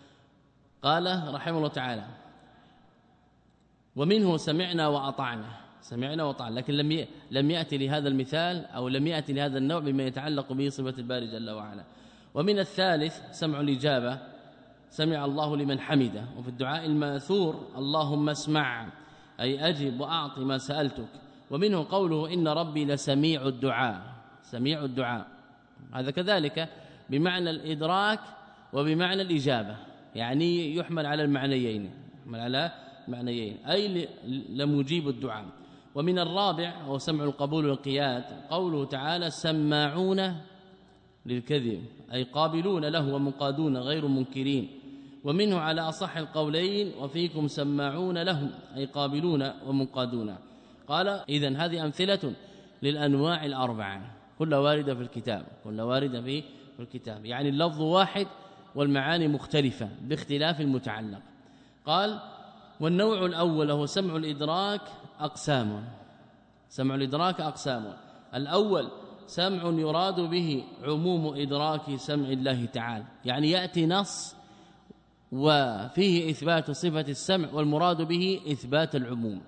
قال رحمه الله تعالى ومنه سمعنا وأطعنا، سمعنا وأطعنا، لكن لم لم يأتي لهذا المثال أو لم يأتي لهذا النوع بما يتعلق به صفة الباري جل وعلا. ومن الثالث سمع الإجابة، سمع الله لمن حمده. وفي الدعاء الماثور اللهم اسمع أي أجب وأعط ما سألتك. ومنه قوله إن ربي لسميع الدعاء، سميع الدعاء، هذا كذلك بمعنى الإدراك وبمعنى الإجابة، يعني يحمل على المعنيين، يحمل على معنيين أي لمجيب الدعاء. ومن الرابع هو سمع القبول والقياد قوله تعالى سماعون للكذب أي قابلون له ومقادون غير منكرين. ومنه على أصح القولين وفيكم سماعون لهم أي قابلون ومنقادون. قال إذن هذه أمثلة للأنواع الأربعة كلها واردة في الكتاب، كلها واردة في الكتاب، يعني اللفظ واحد والمعاني مختلفة باختلاف المتعلق. قال والنوع الأول هو سمع الإدراك أقسام، سمع الإدراك أقسام. الأول سمع يراد به عموم إدراك سمع الله تعالى، يعني يأتي نص وفيه إثبات صفة السمع والمراد به إثبات العموم،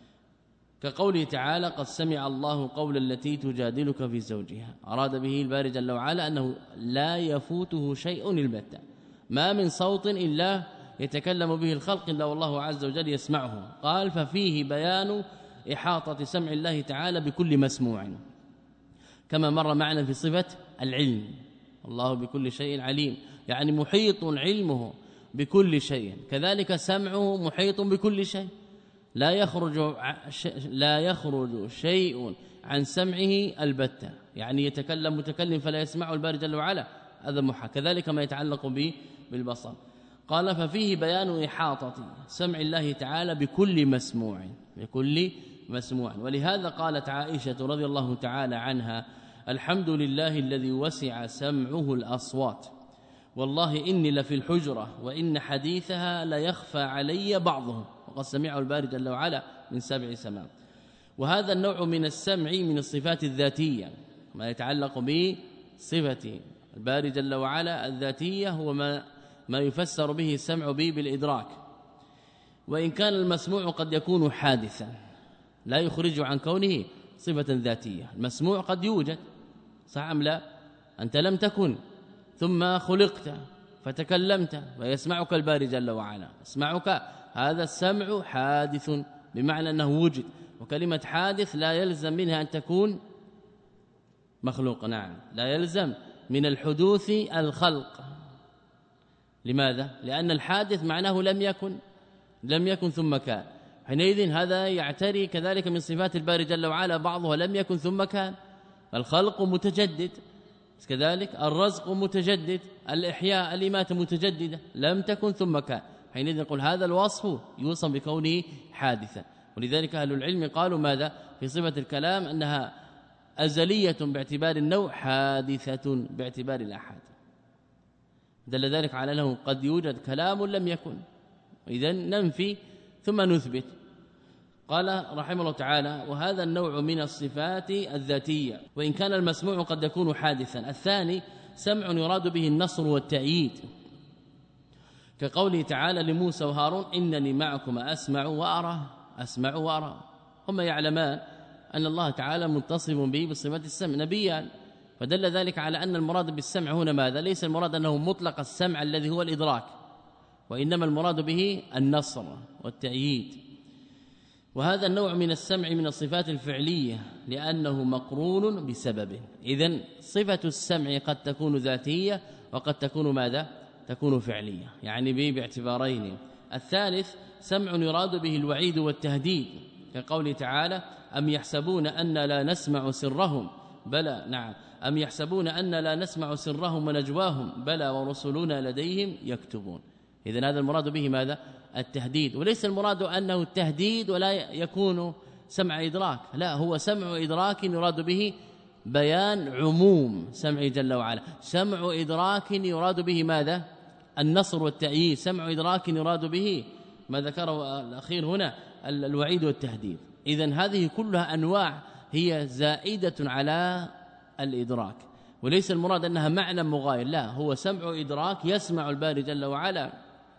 كقوله تعالى قد سمع الله قول التي تجادلك في زوجها. أراد به الباري جل وعلا أنه لا يفوته شيء البتة، ما من صوت إلا يتكلم به الخلق إلا والله عز وجل يسمعه. قال ففيه بيان إحاطة سمع الله تعالى بكل مسموع، كما مر معنا في صفة العلم، الله بكل شيء عليم، يعني محيط علمه بكل شيء، كذلك سمعه محيط بكل شيء، لا يخرج لا يخرج شيء عن سمعه البتة، يعني يتكلم متكلم فلا يسمعه الباري جل وعلا، هذا محا. كذلك ما يتعلق به بالبصر. قال ففيه بيان إحاطة سمع الله تعالى بكل مسموع، بكل مسموع. ولهذا قالت عائشة رضي الله تعالى عنها الحمد لله الذي وسع سمعه الأصوات والله إني لفي الحجرة وإن حديثها لا يخفى علي بعضه وقد سمعه الباري جل وعلا من سبع سماء. وهذا النوع من السمع من الصفات الذاتية، ما يتعلق بصفة الباري جل وعلا الذاتية هو ما ما يفسر به السمع به بالإدراك. وإن كان المسموع قد يكون حادثا لا يخرج عن كونه صفة ذاتية. المسموع قد يوجد صح أم لا؟ أنت لم تكن ثم خلقت فتكلمت ويسمعك الباري جل وعلا، اسمعك، هذا السمع حادث بمعنى أنه وجد. وكلمة حادث لا يلزم منها أن تكون مخلوق، نعم لا يلزم من الحدوث الخلق. لماذا؟ لأن الحادث معناه لم يكن لم يكن ثم كان. حينئذ هذا يعتري كذلك من صفات الباري جل وعلا بعضها لم يكن ثم كان. الخلق متجدد كذلك، الرزق متجدد، الإحياء الإماتة متجددة، لم تكن ثم كان. حينئذ نقول هذا الوصف يوصف بكونه حادثا. ولذلك أهل العلم قالوا ماذا في صفة الكلام؟ أنها أزلية باعتبار النوع، حادثة باعتبار الأحد. دل ذلك على أنه قد يوجد كلام لم يكن، إذن ننفي ثم نثبت. قال رحمه الله تعالى: وهذا النوع من الصفات الذاتية وإن كان المسموع قد يكون حادثا. الثاني سمع يراد به النصر والتأييد، كقوله تعالى لموسى وهارون: إنني معكما أسمع وأرى. أسمع وأرى، هم يعلمان أن الله تعالى متصف به بصفة السمع نبيا، فدل ذلك على أن المراد بالسمع هنا ماذا؟ ليس المراد أنه مطلق السمع الذي هو الإدراك، وإنما المراد به النصر والتأييد. وهذا النوع من السمع من الصفات الفعلية لأنه مقرون بسبب. إذن صفة السمع قد تكون ذاتية وقد تكون ماذا؟ تكون فعلية، يعني به باعتبارين. الثالث سمع يراد به الوعيد والتهديد، كقوله تعالى: أم يحسبون أن لا نسمع سرهم بلى نعم أم يحسبون أن لا نسمع سرهم ونجواهم بلى ورسلنا لديهم يكتبون. إذن هذا المراد به ماذا؟ التهديد. وليس المراد أنه التهديد ولا يكون سمع إدراك، لا، هو سمع إدراك يراد به بيان عموم سمعه جل وعلا. سمع إدراك يراد به ماذا؟ النصر والتأييد. سمع إدراك يراد به ما ذكره الأخير هنا الوعيد والتهديد. إذن هذه كلها أنواع هي زائدة على الإدراك، وليس المراد أنها معنى مغاير، لا، هو سمع إدراك يسمع الباري جل وعلا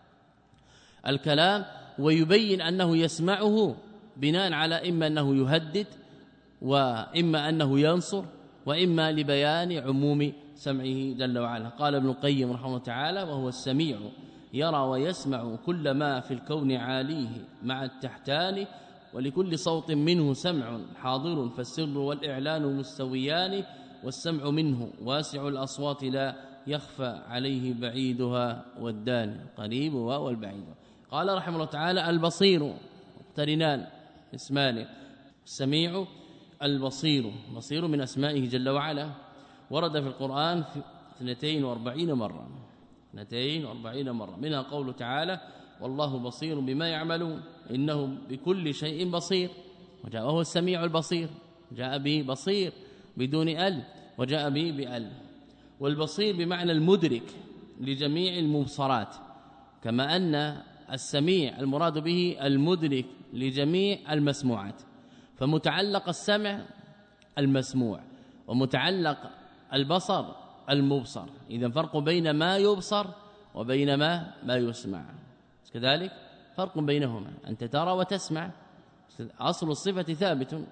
الكلام ويبين أنه يسمعه بناء على إما أنه يهدد وإما أنه ينصر وإما لبيان عموم سمعه جل وعلا. قال ابن القيم رحمه الله تعالى: وهو السميع يرى ويسمع كل ما في الكون عاليه مع التحتان، ولكل صوت منه سمع حاضر فالسر والإعلان مستويان، والسمع منه واسع الأصوات لا يخفى عليه بعيدها والدان قريب والبعيد. قال رحمه الله تعالى: البصير مقترنان اسمان، السميع البصير، بصير من أسمائه جل وعلا، ورد في القرآن في اثنتين وأربعين مرة اثنتين وأربعين مرة، منها قوله تعالى: والله بصير بما يعملون إنه بكل شيء بصير، وجاء وهو السميع البصير، جاء به بصير بدون ال وجاء به بال. والبصير بمعنى المدرك لجميع المبصرات، كما أن السميع المراد به المدرك لجميع المسموعات. فمتعلق السمع المسموع ومتعلق البصر المبصر، إذا فرق بين ما يبصر وبين ما ما يسمع، كذلك فرق بينهما، أنت ترى وتسمع، أصل الصفة ثابت.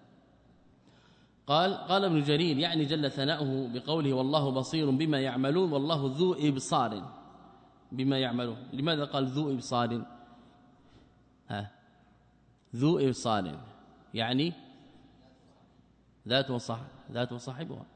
قال قال ابن جرير يعني جل ثناؤه بقوله: والله بصير بما يعملون، والله ذو إبصار بما يعملون. لماذا قال ذو إبصار؟ ها ذو إبصار يعني ذات وصح ذات وصاحبها،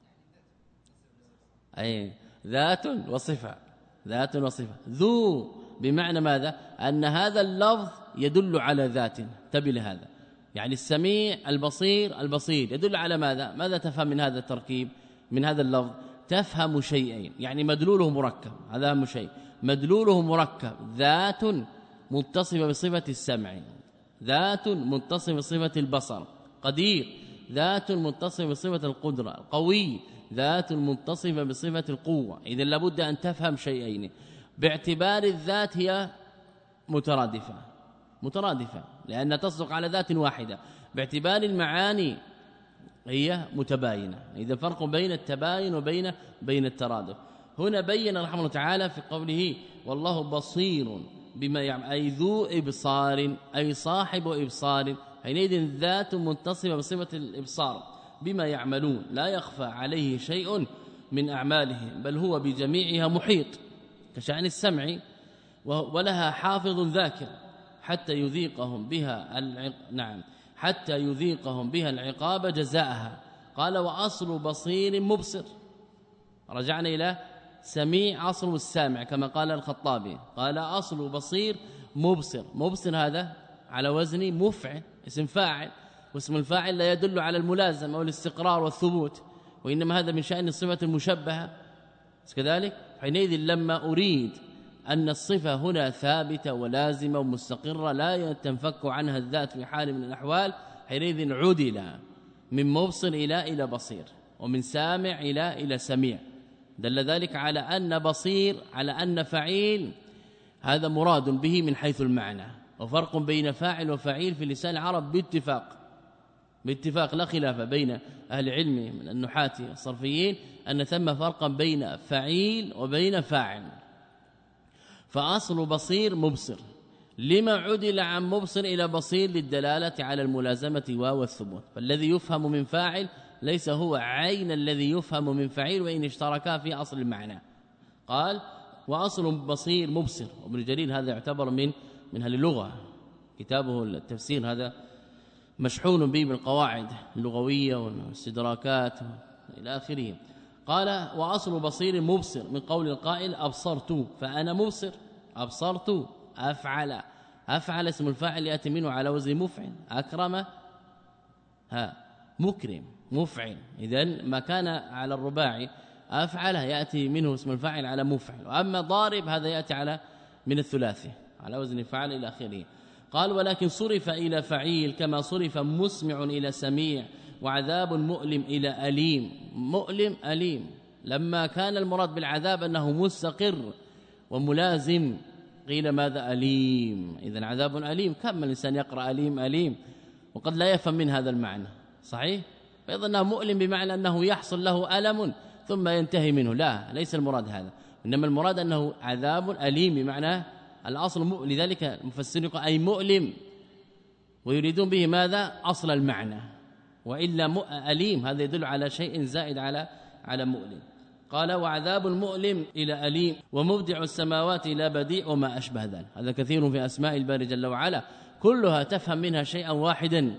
أي ذات وصفة، ذات وصفة. ذو بمعنى ماذا؟ أن هذا اللفظ يدل على ذات، انتبه لهذا، يعني السميع البصير البصير يدل على ماذا؟ ماذا تفهم من هذا التركيب من هذا اللفظ؟ تفهم شيئين، يعني مدلوله مركب، هذا أهم شيء، مدلوله مركب، ذات متصفة بصفة السمع، ذات متصفة بصفة البصر، قدير ذات متصفة بصفة القدرة، القوي ذات متصفة بصفة القوة. إذا لابد أن تفهم شيئين، باعتبار الذات هي مترادفة مترادفة لأن تصدق على ذات واحدة، باعتبار المعاني هي متباينة. إذا فرق بين التباين وبين بين الترادف. هنا بين رحمه الله تعالى في قوله والله بصير بما يعمل، أي ذو إبصار، أي صاحب إبصار، حينئذ ذات متصفة بصفة الإبصار بما يعملون، لا يخفى عليه شيء من أعمالهم، بل هو بجميعها محيط كشأن السمع، ولها حافظ ذاكر حتى يذيقهم بها العق... نعم حتى يذيقهم بها العقاب جزاءها. قال وأصل بصير مبصر، رجعنا إلى سميع أصل السامع كما قال الخطابي، قال أصل بصير مبصر. مبصر هذا على وزن مفعل، اسم فاعل، واسم الفاعل لا يدل على الملازمة والاستقرار والثبوت، وإنما هذا من شأن الصفة المشبهة كذلك. حينئذ لما أريد أن الصفة هنا ثابتة ولازمة ومستقرة لا تنفك عنها الذات في حال من الأحوال، حينئذ عدل من مبصر إلى إلى بصير، ومن سامع إلى إلى سميع. دل ذلك على أن بصير على أن فعيل هذا مراد به من حيث المعنى، وفرق بين فاعل وفعيل في لسان العرب باتفاق باتفاق لا خلاف بين أهل العلم من النحاة الصرفيين أن ثم فرقا بين فعيل وبين فاعل. فأصل بصير مبصر، لما عدل عن مبصر إلى بصير للدلالة على الملازمة والثبوت. فالذي يفهم من فاعل ليس هو عين الذي يفهم من فعيل، وإن اشتركا في أصل المعنى. قال وأصل بصير مبصر، وابن جرير هذا يعتبر من من أهل اللغة، كتابه التفسير هذا مشحون به بالقواعد اللغوية والاستدراكات إلى آخره. قال وأصل بصير مبصر من قول القائل أبصرت فأنا مبصر، أبصرت أفعل، أفعل اسم الفاعل يأتي منه على وزن مفعل، أكرم ها مكرم مفعل، إذن ما كان على الرباعي أفعل يأتي منه اسم الفاعل على مفعل، وأما ضارب هذا يأتي على من الثلاثي على وزن فعل إلى آخره. قال ولكن صرف إلى فعيل كما صرف مسمع إلى سميع، وعذاب مؤلم إلى أليم. مؤلم أليم، لما كان المراد بالعذاب أنه مستقر وملازم قيل ماذا أليم، إذن عذاب أليم. كم الإنسان يقرأ أليم أليم وقد لا يفهم من هذا المعنى، صحيح؟ فإذا أنه مؤلم بمعنى أنه يحصل له ألم ثم ينتهي منه، لا ليس المراد هذا، إنما المراد أنه عذاب أليم بمعنى الأصل. لذلك المفسرون أي مؤلم، ويريدون به ماذا أصل المعنى، وإلا أليم هذا يدل على شيء زائد على على مؤلم. قال وعذاب المؤلم إلى أليم، ومبدع السماوات إلى بديع وما أشبه ذلك. هذا كثير في أسماء الباري جل وعلا، كلها تفهم منها شيئا واحدا،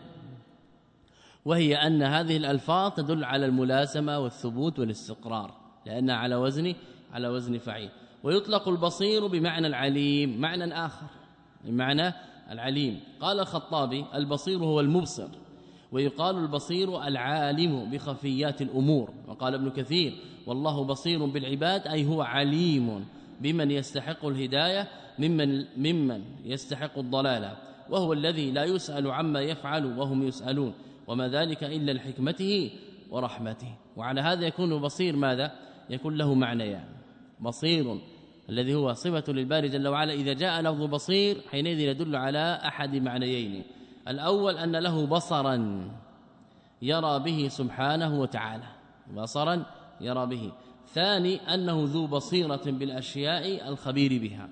وهي أن هذه الألفاظ تدل على الملازمة والثبوت والاستقرار، لأنها على وزن على وزن فعيل. ويطلق البصير بمعنى العليم، معنى آخر بمعنى العليم. قال الخطابي البصير هو المبصر، ويقال البصير العالم بخفيات الأمور. وقال ابن كثير والله بصير بالعباد، أي هو عليم بمن يستحق الهداية ممن ممن يستحق الضلالة، وهو الذي لا يسأل عما يفعل وهم يسألون، وما ذلك إلا لحكمته ورحمته. وعلى هذا يكون بصير ماذا؟ يكون له معنيان، يعني بصير الذي هو صفة للباري جل وعلا، إذا جاء لفظ بصير حينئذ يدل على أحد معنيين: الأول أن له بصرا يرى به سبحانه وتعالى، بصرا يرى به. ثاني أنه ذو بصيرة بالأشياء الخبير بها.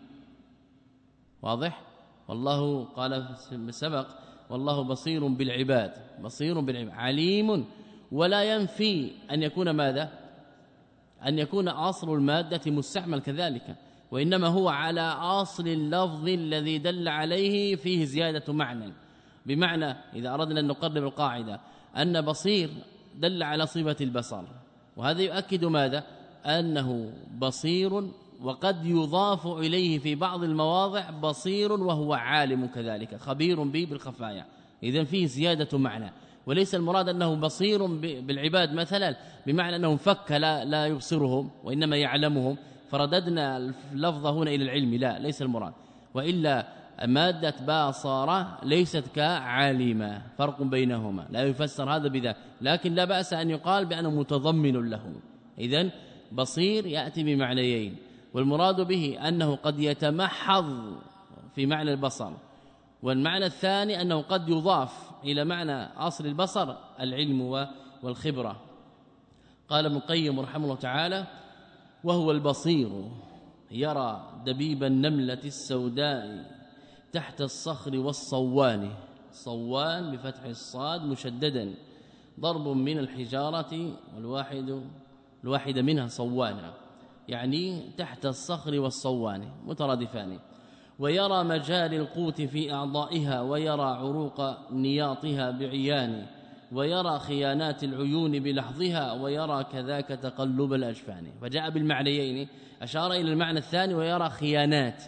واضح؟ والله قال سبق والله بصير بالعباد، بصير بالعباد عليم، ولا ينفي أن يكون ماذا؟ أن يكون أصل المادة مستعمل كذلك، وإنما هو على أصل اللفظ الذي دل عليه فيه زيادة معنى. بمعنى إذا أردنا أن نقرب القاعدة أن بصير دل على صفة البصر، وهذا يؤكد ماذا؟ أنه بصير، وقد يضاف إليه في بعض المواضع بصير وهو عالم كذلك، خبير به بالخفايا، إذن فيه زيادة معنى. وليس المراد أنه بصير بالعباد مثلا بمعنى أنه فك لا, لا يبصرهم وإنما يعلمهم، فرددنا اللفظ هنا إلى العلم، لا ليس المراد. وإلا مادة باصر ليست كعالمة، فرق بينهما، لا يفسر هذا بذاك، لكن لا بأس أن يقال بأنه متضمن له. إذن بصير يأتي بمعنيين، والمراد به أنه قد يتمحض في معنى البصر، والمعنى الثاني أنه قد يضاف إلى معنى أصل البصر العلم والخبرة. قال ابن القيم رحمه الله تعالى: وهو البصير يرى دبيب النملة السوداء تحت الصخر والصوان، صوان بفتح الصاد مشددا، ضرب من الحجارة والواحد الواحد منها صوانا، يعني تحت الصخر والصوان مترادفان. ويرى مجاري القوت في أعضائها، ويرى عروق نياطها بعيان، ويرى خيانات العيون بلحظها، ويرى كذاك تقلب الأجفان. فجاء بالمعنيين، أشار إلى المعنى الثاني ويرى خيانات.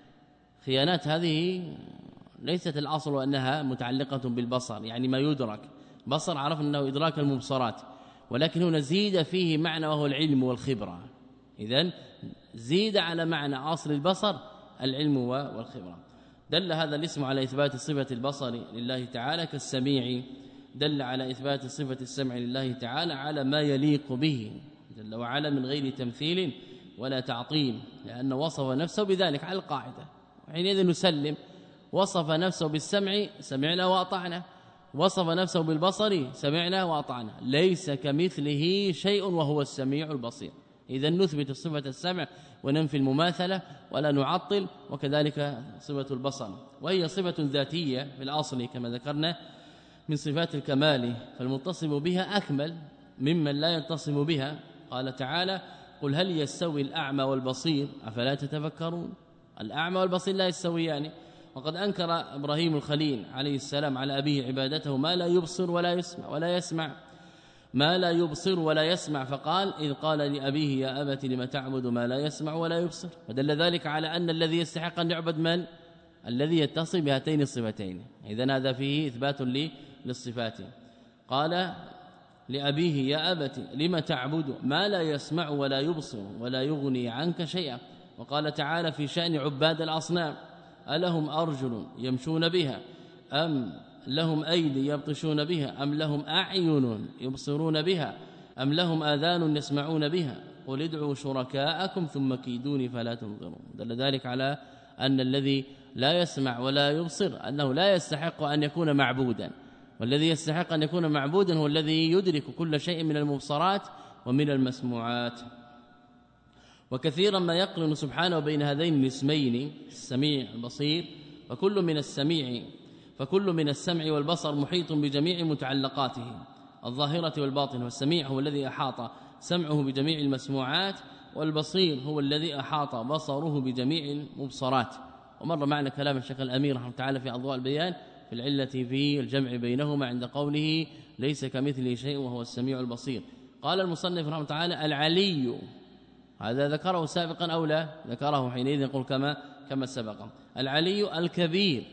خيانات هذه ليست الأصل أنها متعلقة بالبصر، يعني ما يدرك، بصر عرف أنه إدراك المبصرات، ولكن هنا زيد فيه معنى وهو العلم والخبرة. إذن زيد على معنى أصل البصر العلم والخبرة. دل هذا الاسم على إثبات صفة البصر لله تعالى، كالسميع دل على إثبات صفة السمع لله تعالى على ما يليق به جل وعلا من غير تمثيل ولا تعطيل، لأنه وصف نفسه بذلك على القاعدة. وحينئذ نسلم، وصف نفسه بالسمع سمعنا وأطعنا، وصف نفسه بالبصر سمعنا وأطعنا، ليس كمثله شيء وهو السميع البصير. إذا نثبت صفة السمع وننفي المماثلة ولا نعطل، وكذلك صفة البصر، وهي صفة ذاتية في الأصل كما ذكرنا من صفات الكمال، فالمتصف بها أكمل ممن لا يتصف بها. قال تعالى: قل هل يستوي الأعمى والبصير أفلا تتفكرون. الأعمى والبصير لا يستويان، وقد أنكر إبراهيم الخليل عليه السلام على أبيه عبادته ما لا يبصر ولا يسمع ولا يسمع ما لا يبصر ولا يسمع، فقال: إذ قال لأبيه يا أبت لم تعبد ما لا يسمع ولا يبصر. فدل ذلك على أن الذي يستحق أن يعبد من؟ الذي يتصف بهاتين الصفتين. إذن هذا فيه إثبات للصفات. قال لأبيه يا أبت لم تعبد ما لا يسمع ولا يبصر ولا يغني عنك شيئا. وقال تعالى في شأن عباد الأصنام: ألهم أرجل يمشون بها أم لهم أيدي يبطشون بها أم لهم أعين يبصرون بها أم لهم آذان يسمعون بها قل ادعوا شركاءكم ثم كيدوني فلا تنظرون. دل ذلك على أن الذي لا يسمع ولا يبصر أنه لا يستحق أن يكون معبودا، والذي يستحق أن يكون معبودا هو الذي يدرك كل شيء من المبصرات ومن المسموعات. وكثيرا ما يقرن سبحانه بين هذين الاسمين السميع البصير، فكل من السميع فكل من السمع والبصر محيط بجميع متعلقاته الظاهرة والباطنة، والسميع هو الذي أحاط سمعه بجميع المسموعات، والبصير هو الذي أحاط بصره بجميع المبصرات. ومر معنا كلام الشيخ الأمير رحمه تعالى في أضواء البيان في العلة في الجمع بينهما عند قوله ليس كمثله شيء وهو السميع البصير. قال المصنف رحمه تعالى: العلي، هذا ذكره سابقا أو لا؟ ذكره حينئذ يقول كما كما سبق. العلي الكبير،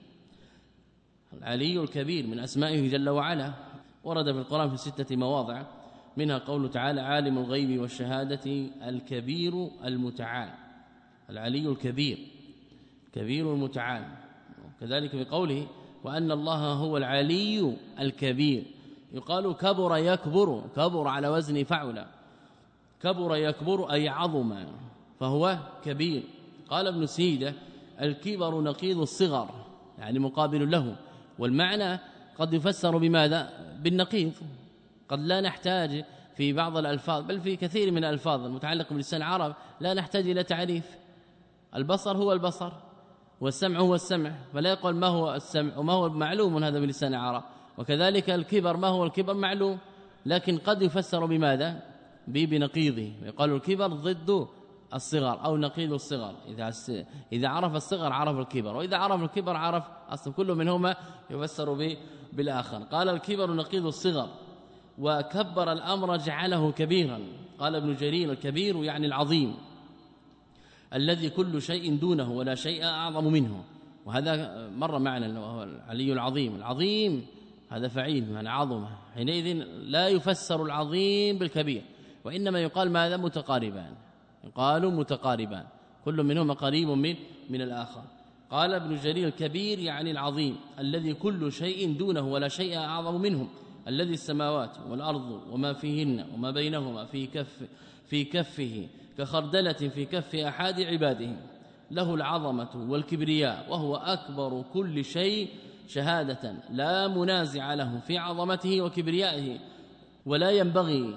العلي الكبير من أسمائه جل وعلا، ورد في القرآن في ستة مواضع، منها قوله تعالى: عالم الغيب والشهادة الكبير المتعال. العلي الكبير كبير المتعال. كذلك في قوله: وأن الله هو العلي الكبير. يقال كبر يكبر، كبر على وزن فعل، كبر يكبر أي عظم، فهو كبير. قال ابن سيدة: الكبر نقيض الصغر، يعني مقابل له. والمعنى قد يفسر بماذا؟ بالنقيض. قد لا نحتاج في بعض الألفاظ، بل في كثير من الألفاظ المتعلقة بلسان العرب لا نحتاج إلى تعريف. البصر هو البصر، والسمع هو السمع، فلا يقول ما هو السمع وما هو معلوم، هذا بلسان العرب. وكذلك الكبر، ما هو الكبر معلوم، لكن قد يفسر بماذا؟ بنقيضه. يقال الكبر ضد الصغر أو نقيض الصغر. إذا إذا عرف الصغر عرف الكبر، وإذا عرف الكبر عرف أصل، كل منهما يفسر بالآخر. قال الكبر نقيض الصغر، وكبر الأمر جعله كبيرا. قال ابن جرير: الكبير يعني العظيم الذي كل شيء دونه ولا شيء أعظم منه. وهذا مر معنا وهو العلي العظيم. العظيم هذا فعيل من عظمه، حينئذ لا يفسر العظيم بالكبير، وإنما يقال ماذا؟ متقاربان، يقال متقاربان، كل منهما قريب من من الآخر. قال ابن جرير الكبير يعني العظيم الذي كل شيء دونه ولا شيء أعظم منه، الذي السماوات والأرض وما فيهن وما بينهما في كف في كفه كخردلة في كف أحد عباده، له العظمة والكبرياء وهو أكبر كل شيء شهادة لا منازع له في عظمته وكبريائه، ولا ينبغي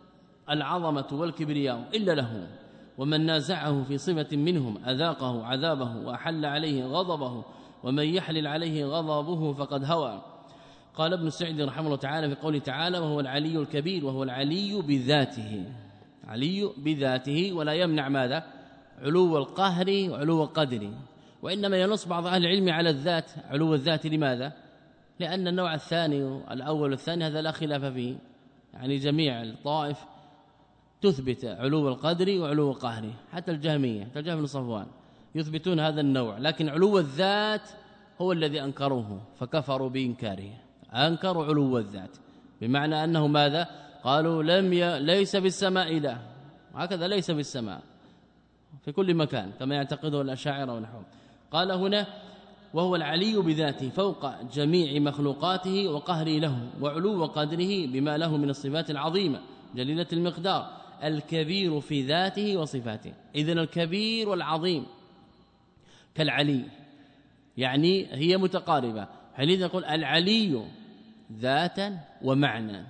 العظمة والكبرياء إلا له، ومن نازعه في صفة منهم أذاقه عذابه وأحل عليه غضبه، ومن يحلل عليه غضبه فقد هوى. قال ابن سعد رحمه الله تعالى في قوله تعالى وهو العلي الكبير، وهو العلي بذاته، علي بذاته، ولا يمنع ماذا؟ علو القهر وعلو القدر، وإنما ينص بعض أهل العلم على الذات علو الذات. لماذا؟ لأن النوع الثاني الأول والثاني هذا لا خلاف فيه، يعني جميع الطائف تثبت علو القدر وعلو القهر، حتى الجهمية كالجهم بن صفوان يثبتون هذا النوع، لكن علو الذات هو الذي أنكروه فكفروا بإنكاره، أنكروا علو الذات بمعنى أنه ماذا؟ قالوا لم ي... ليس بالسماء إله، هكذا ليس بالسماء في كل مكان كما يعتقده الأشاعرة ونحوهم. قال هنا وهو العلي بذاته فوق جميع مخلوقاته وقهره له وعلو قدره بما له من الصفات العظيمة جليلة المقدار، الكبير في ذاته وصفاته. إذن الكبير والعظيم كالعلي، يعني هي متقاربة، حينئذ نقول العلي ذاتا ومعنى،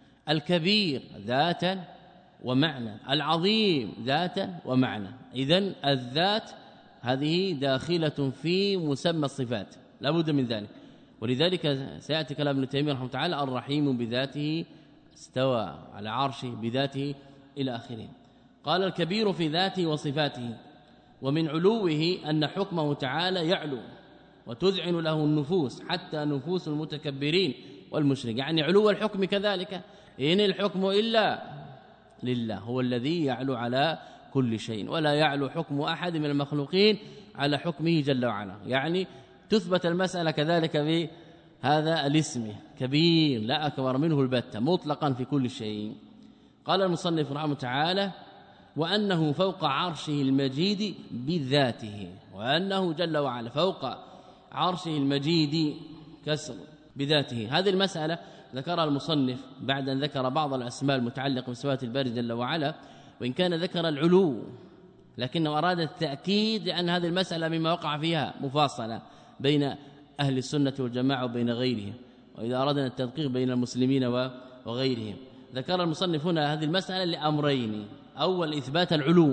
الكبير ذاتا ومعنى، العظيم ذاتا ومعنى. إذن الذات هذه داخلة في مسمى الصفات لا بد من ذلك، ولذلك سيأتي كلام ابن تيمية رحمه الله تعالى الرحيم بذاته استوى على عرشه بذاته إلى آخره. قال الكبير في ذاته وصفاته، ومن علوه أن حكمه تعالى يعلو وتذعن له النفوس حتى نفوس المتكبرين والمشرك، يعني علو الحكم كذلك، إن الحكم إلا لله، هو الذي يعلو على كل شيء، ولا يعلو حكم أحد من المخلوقين على حكمه جل وعلا. يعني تثبت المسألة كذلك بهذا الاسم كبير لا أكبر منه البتة مطلقا في كل شيء. قال المصنف رحمه تعالى وأنه فوق عرشه المجيد بذاته، وأنه جل وعلا فوق عرشه المجيد كسر بذاته. هذه المسألة ذكرها المصنف بعد أن ذكر بعض الأسماء المتعلقة بصفات الباري جل وعلا، وإن كان ذكر العلو لكنه أراد التأكيد لأن هذه المسألة مما وقع فيها مفاصلة بين أهل السنة والجماعة وبين غيرهم، وإذا أردنا التدقيق بين المسلمين وغيرهم. ذكر المصنف هنا هذه المسألة لأمرين: أول إثبات العلو،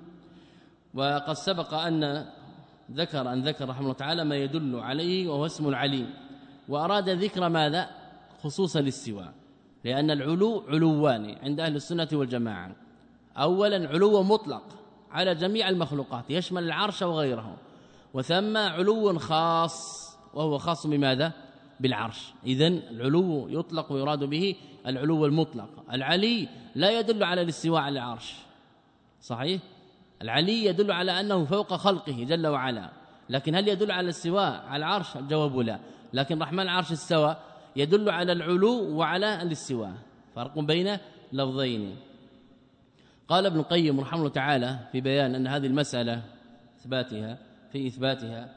وقد سبق أن ذكر أن ذكر رحمه الله تعالى ما يدل عليه وهو اسم العليم، وأراد ذكر ماذا؟ خصوصا الاستواء، لأن العلو علوان عند أهل السنة والجماعة. أولا علو مطلق على جميع المخلوقات يشمل العرش وغيره، وثم علو خاص وهو خاص بماذا؟ بالعرش. إذن العلو يطلق ويراد به العلو المطلق. العلي لا يدل على الاستواء على العرش، صحيح؟ العلي يدل على أنه فوق خلقه جل وعلا، لكن هل يدل على الاستواء على العرش؟ الجواب لا. لكن رحمن العرش استوى يدل على العلو وعلى الاستواء، فرق بين لفظين. قال ابن القيم رحمه الله تعالى في بيان أن هذه المسألة إثباتها في إثباتها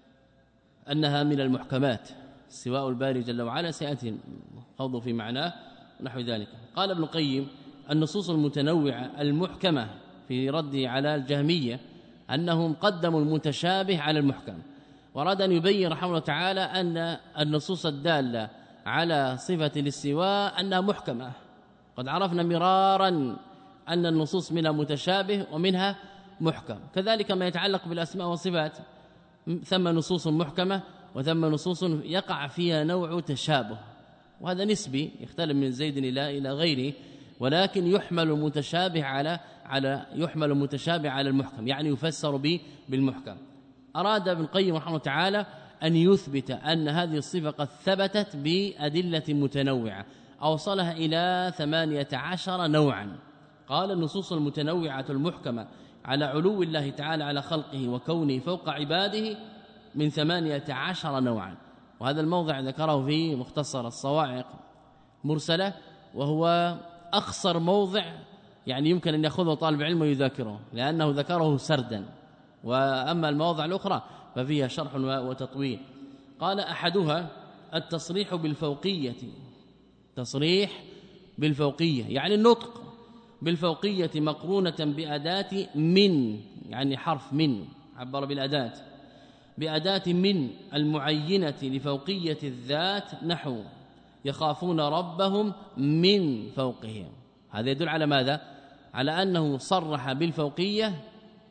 أنها من المحكمات، استواء الباري جل وعلا سيأتي خوض في معناه ونحو ذلك. قال ابن القيم النصوص المتنوعة المحكمة في رده على الجهمية أنهم قدموا المتشابه على المحكم، وأراد أن يبين رحمه الله تعالى أن النصوص الدالة على صفة الاستواء أنها محكمة. قد عرفنا مرارا أن النصوص منها متشابه ومنها محكم، كذلك ما يتعلق بالأسماء والصفات، ثم نصوص محكمة وثم نصوص يقع فيها نوع تشابه، وهذا نسبي يختلف من زيد إلى إلى غيره، ولكن يحمل المتشابه على على يحمل المتشابه على المحكم، يعني يفسر به بالمحكم. أراد ابن القيم رحمه الله تعالى أن يثبت أن هذه الصفة قد ثبتت بأدلة متنوعة أوصلها إلى ثمانية عشر نوعا. قال النصوص المتنوعة المحكمة على علو الله تعالى على خلقه وكونه فوق عباده من ثمانية عشر نوعا، وهذا الموضع ذكره في مختصر الصواعق مرسلة، وهو أخصر موضع يعني يمكن أن يأخذه طالب علم ويذاكره، لأنه ذكره سردا وأما المواضع الأخرى ففيها شرح وتطويل. قال أحدها التصريح بالفوقية، تصريح بالفوقية يعني النطق بالفوقية مقرونة بأداة من، يعني حرف من عبر بالأداة، بأداة من المعينة لفوقية الذات، نحو يخافون ربهم من فوقهم. هذا يدل على ماذا؟ على أنه صرح بالفوقية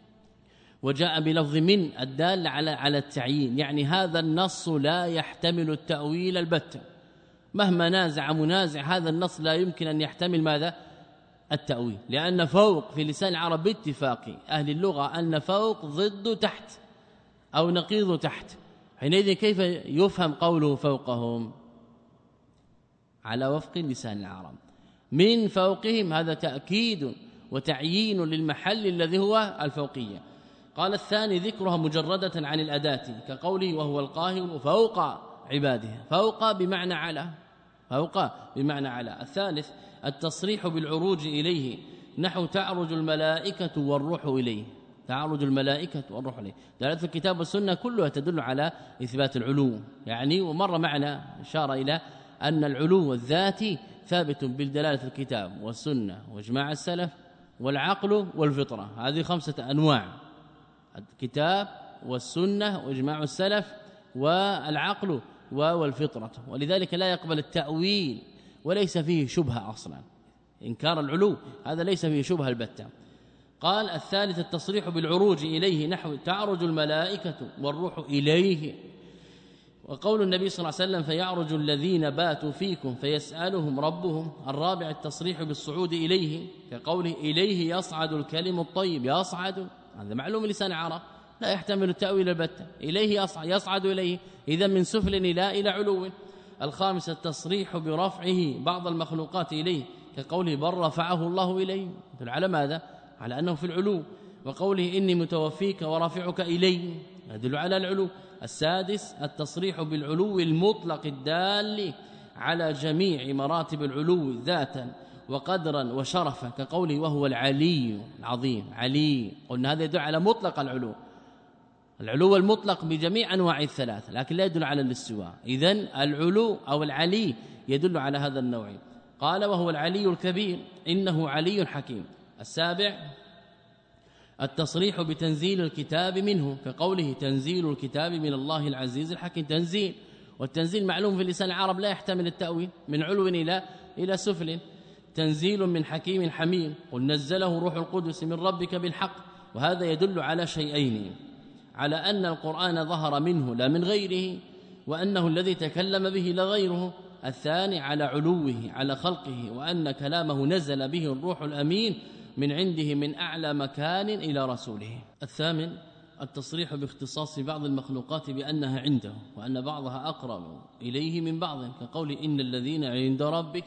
وجاء بلفظ من الدال على على التعيين، يعني هذا النص لا يحتمل التأويل البتة، مهما نازع منازع هذا النص لا يمكن أن يحتمل ماذا؟ التأويل، لأن فوق في لسان العرب باتفاق أهل اللغة أن فوق ضد تحت أو نقيض تحت. حينئذ كيف يفهم قوله فوقهم؟ على وفق لسان العرب. من فوقهم هذا تأكيد وتعيين للمحل الذي هو الفوقية. قال الثاني ذكرها مجردة عن الأداة كقوله وهو القاهر فوق عباده، فوق بمعنى على، فوق بمعنى على. الثالث التصريح بالعروج إليه، نحو تعرج الملائكة والروح إليه، تعرج الملائكة والروح إليه. دلالة الكتاب والسنة كلها تدل على إثبات العلو، يعني ومر معنا إشارة إلى أن العلو الذاتي ثابت بالدلالة الكتاب والسنة واجماع السلف والعقل والفطرة، هذه خمسة أنواع: الكتاب والسنة واجماع السلف والعقل والفطرة. ولذلك لا يقبل التأويل وليس فيه شبهة أصلا، إنكار العلو هذا ليس فيه شبهة البتة. قال الثالث التصريح بالعروج إليه، نحو تعرج الملائكة والروح إليه، وقول النبي صلى الله عليه وسلم فيعرج الذين باتوا فيكم فيسألهم ربهم. الرابع التصريح بالصعود إليه، كقوله إليه يصعد الكلم الطيب، يصعد هذا معلوم لسان العرب لا يحتمل التأويل البتة، إليه يصعد, يصعد إليه، إذا من سفل إلى إلى علو. الخامس التصريح برفعه بعض المخلوقات إليه، كقوله بل رفعه الله إليه، يدل على ماذا؟ على أنه في العلو. وقوله إني متوفيك ورافعك إليه يدل على العلو. السادس التصريح بالعلو المطلق الدال على جميع مراتب العلو ذاتا وقدرا وشرفا، كقوله وهو العلي العظيم، علي، قلنا هذا يدل على مطلق العلو، العلو المطلق بجميع انواع الثلاث، لكن لا يدل على الاستواء. اذن العلو او العلي يدل على هذا النوع. قال وهو العلي الكبير انه علي حكيم. السابع التصريح بتنزيل الكتاب منه، كقوله تنزيل الكتاب من الله العزيز الحكيم. تنزيل، والتنزيل معلوم في لسان العرب لا يحتمل التأويل، من علو الى الى سفل. تنزيل من حكيم حميد، قل نزله روح القدس من ربك بالحق. وهذا يدل على شيئين: على أن القرآن ظهر منه لا من غيره، وأنه الذي تكلم به لا غيره. الثاني على علوه على خلقه، وأن كلامه نزل به الروح الأمين من عنده من أعلى مكان إلى رسوله. الثامن التصريح باختصاص بعض المخلوقات بأنها عنده، وأن بعضها أقرب إليه من بعض، كقول إن الذين عند ربك،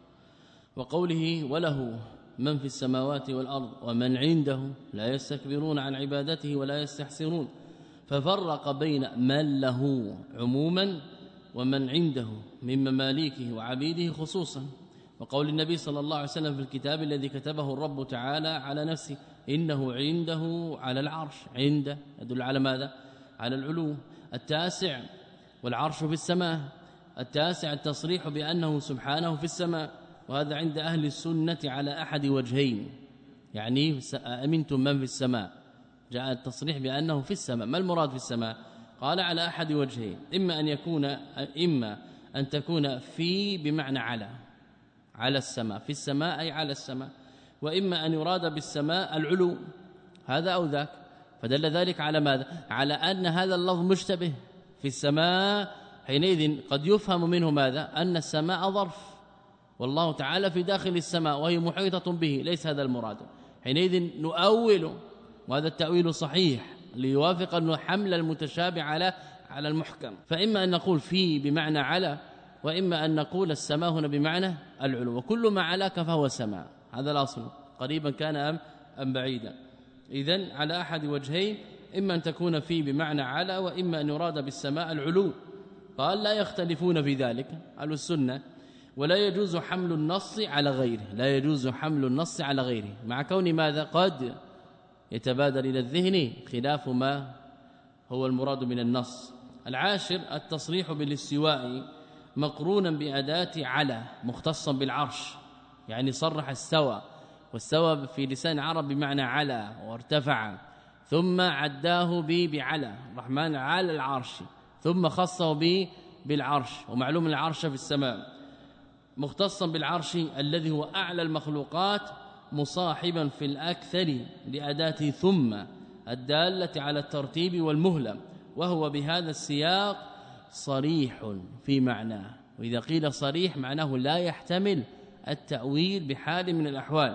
وقوله وله من في السماوات والأرض ومن عنده لا يستكبرون عن عبادته ولا يستحسرون، ففرق بين من له عموما ومن عنده من مماليكه وعبيده خصوصا. وقول النبي صلى الله عليه وسلم في الكتاب الذي كتبه الرب تعالى على نفسه إنه عنده على العرش، عنده يدل على ماذا؟ على العلو. التاسع والعرش في السماء. التاسع التصريح بأنه سبحانه في السماء، وهذا عند أهل السنة على أحد وجهين، يعني أمنتم من في السماء، جاء التصريح بأنه في السماء. ما المراد في السماء؟ قال على أحد وجهين: إما أن يكون إما أن تكون في بمعنى على، على السماء، في السماء أي على السماء، وإما أن يراد بالسماء العلو، هذا أو ذاك. فدل ذلك على ماذا؟ على أن هذا اللفظ مشتبه في السماء، حينئذ قد يفهم منه ماذا؟ أن السماء ظرف، والله تعالى في داخل السماء وهي محيطة به، ليس هذا المراد. حينئذ نؤول، وهذا التأويل صحيح ليوافق أنه حمل المتشابه على على المحكم. فإما أن نقول في بمعنى على، وإما أن نقول السماء هنا بمعنى العلو، وكل ما علاك فهو سماء، هذا الأصل، قريبا كان أم, أم بعيدا. إذن على أحد وجهين: إما أن تكون في بمعنى على، وإما أن يراد بالسماء العلو. قال لا يختلفون في ذلك أهل السنة، ولا يجوز حمل النص على غيره، لا يجوز حمل النص على غيره، مع كون ماذا؟ قد يتبادر إلى الذهن خلاف ما هو المراد من النص. العاشر التصريح بالاستواء مقرونا بأداة على مختصا بالعرش، يعني صرح السوى، والسوى في لسان العرب بمعنى على وارتفع، ثم عداه ب بعلى الرحمن على العرش، ثم خصه ب بالعرش، ومعلوم العرش في السماء، مختصا بالعرش الذي هو أعلى المخلوقات، مصاحبا في الأكثر لأداة ثم الدالة على الترتيب والمهلة، وهو بهذا السياق صريح في معناه. وإذا قيل صريح معناه لا يحتمل التأويل بحال من الأحوال،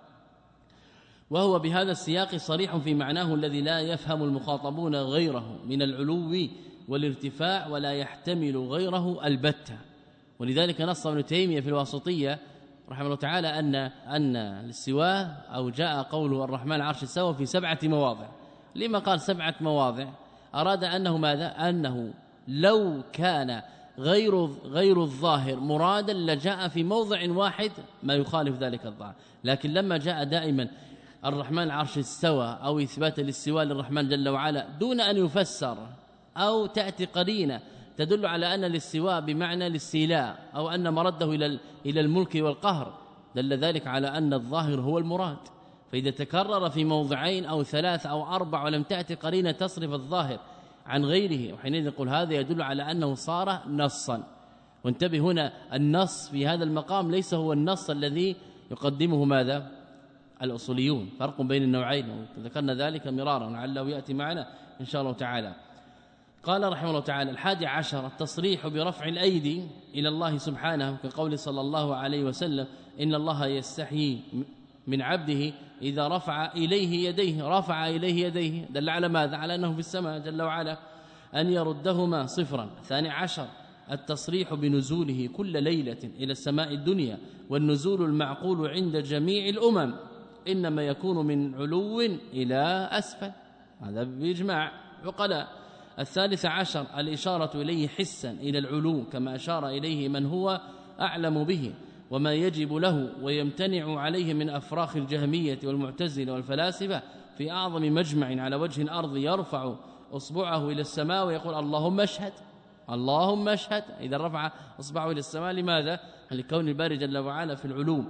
وهو بهذا السياق صريح في معناه الذي لا يفهم المخاطبون غيره من العلو والارتفاع، ولا يحتمل غيره البتة. ولذلك نص ابن تيمية في الواسطية رحمه الله تعالى أن أن الاستواء أو جاء قوله الرحمن العرش استوى في سبعة مواضع. لما قال سبعة مواضع؟ أراد أنه ماذا؟ أنه لو كان غير غير الظاهر مرادا لجاء في موضع واحد ما يخالف ذلك الظاهر، لكن لما جاء دائما الرحمن العرش استوى أو إثبات الاستواء للرحمن جل وعلا دون أن يفسر أو تأتي قرينة تدل على أن الاستواء بمعنى الاستيلاء أو أن مرده إلى إلى الملك والقهر، دل ذلك على أن الظاهر هو المراد. فإذا تكرر في موضعين أو ثلاث أو أربع ولم تأتي قرينة تصرف الظاهر عن غيره، وحينئذ نقول هذا يدل على أنه صار نصا. وانتبه هنا، النص في هذا المقام ليس هو النص الذي يقدمه ماذا؟ الأصوليون. فرق بين النوعين وذكرنا ذلك مرارا لعله يأتي معنا إن شاء الله تعالى. قال رحمه الله تعالى: الحادي عشر التصريح برفع الأيدي إلى الله سبحانه، كقول صلى الله عليه وسلم: إن الله يستحيي من عبده إذا رفع إليه يديه رفع إليه يديه، دل على ماذا؟ على أنه في السماء جل وعلا، أن يردهما صفرا. الثاني عشر التصريح بنزوله كل ليلة إلى السماء الدنيا، والنزول المعقول عند جميع الأمم إنما يكون من علو إلى أسفل، هذا بإجماع عقلاء. الثالث عشر الإشارة إليه حسا إلى العلو، كما أشار إليه من هو أعلم به وما يجب له ويمتنع عليه من أفراخ الجهمية والمعتزلة والفلاسفة في أعظم مجمع على وجه الأرض، يرفع أصبعه إلى السماء ويقول: اللهم اشهد اللهم اشهد. إذا رفع أصبعه إلى السماء لماذا؟ لكون الباري جل وعلا في العلو،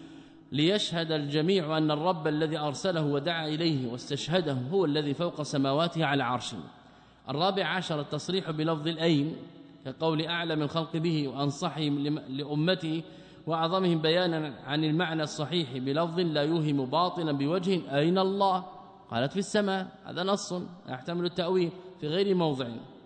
ليشهد الجميع أن الرب الذي أرسله ودعا إليه واستشهده هو الذي فوق سماواته على عرشه. الرابع عشر التصريح بلفظ الأين، كقول أعلم الخلق به وأنصحهم لأمته وأعظمهم بيانا عن المعنى الصحيح بلفظ لا يوهم باطلا بوجه: أين الله؟ قالت في السماء. هذا نص يحتمل التأويل في غير موضع.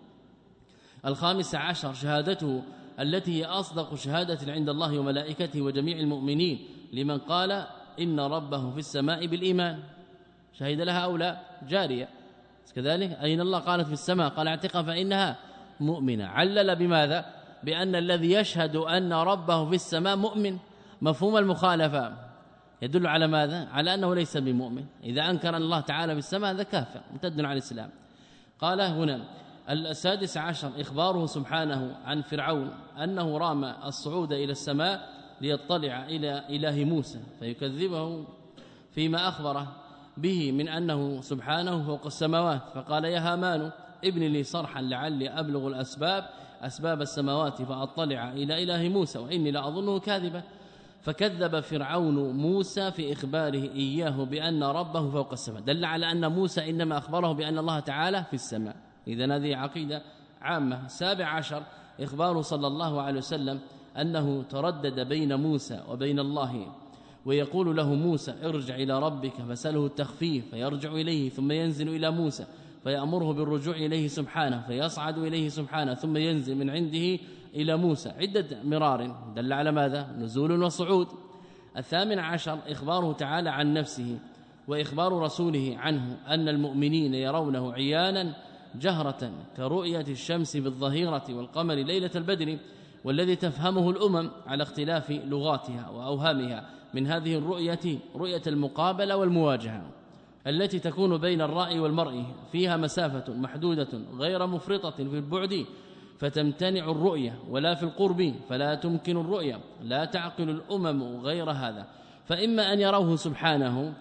الخامس عشر شهادته التي هي أصدق شهادة عند الله وملائكته وجميع المؤمنين لمن قال إن ربه في السماء بالإيمان، شهد لها أو لا؟ جارية. كذلك أين الله؟ قالت في السماء، قال اعتقها فإنها مؤمنة. علل بماذا؟ بأن الذي يشهد أن ربه في السماء مؤمن. مفهوم المخالفة يدل على ماذا؟ على أنه ليس بمؤمن. إذا أنكر أن الله تعالى في السماء هذا كافر مرتد عن الإسلام. قال هنا السادس عشر إخباره سبحانه عن فرعون أنه رام الصعود إلى السماء ليطلع إلى إله موسى فيكذبه فيما أخبره به من أنه سبحانه فوق السماوات، فقال: يا هامان ابن لي صرحا لعلي أبلغ الأسباب أسباب السماوات فأطلع إلى إله موسى وإني لأظنه كاذبا. فكذب فرعون موسى في إخباره إياه بأن ربه فوق السماء، دل على أن موسى إنما أخبره بأن الله تعالى في السماء. إذن هذه عقيدة عامة. السابع عشر إخباره صلى الله عليه وسلم أنه تردد بين موسى وبين الله، ويقول له موسى: ارجع إلى ربك فسأله التخفيف، فيرجع إليه ثم ينزل إلى موسى فيأمره بالرجوع إليه سبحانه، فيصعد إليه سبحانه ثم ينزل من عنده إلى موسى عدة مرار، دل على ماذا؟ نزول وصعود. الثامن عشر إخباره تعالى عن نفسه وإخبار رسوله عنه أن المؤمنين يرونه عيانا جهرة كرؤية الشمس بالظهيرة والقمر ليلة البدر، والذي تفهمه الأمم على اختلاف لغاتها وأوهامها من هذه الرؤية رؤية المقابلة والمواجهة التي تكون بين الرأي والمرء، فيها مسافة محدودة غير مفرطة في البعد فتمتنع الرؤية، ولا في القرب فلا تمكن الرؤية، لا تعقل الأمم غير هذا. فإما أن يروه سبحانه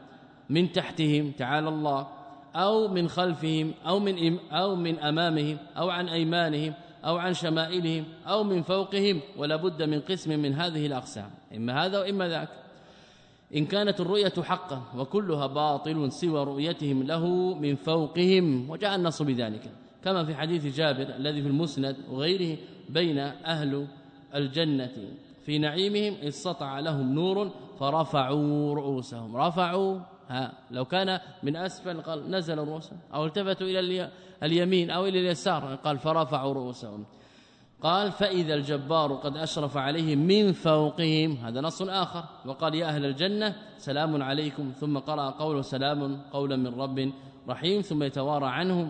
من تحتهم تعالى الله، أو من خلفهم، أو من أو من أمامهم، أو عن أيمانهم، أو عن شمائلهم، أو من فوقهم، ولا بد من قسم من هذه الأقسام، إما هذا وإما ذاك. إن كانت الرؤية حقا وكلها باطل سوى رؤيتهم له من فوقهم، وجاء النص بذلك كما في حديث جابر الذي في المسند وغيره، بين أهل الجنة في نعيمهم إذ سطع لهم نور فرفعوا رؤوسهم. رفعوا ها لو كان من أسفل قال نزل رؤوسهم، أو التفتوا إلى اليمين أو إلى اليسار قال فرفعوا رؤوسهم. قال فإذا الجبار قد أشرف عليهم من فوقهم، هذا نص آخر، وقال يا أهل الجنة سلام عليكم، ثم قرأ قوله سلام قولا من رب رحيم، ثم يتوارى عنهم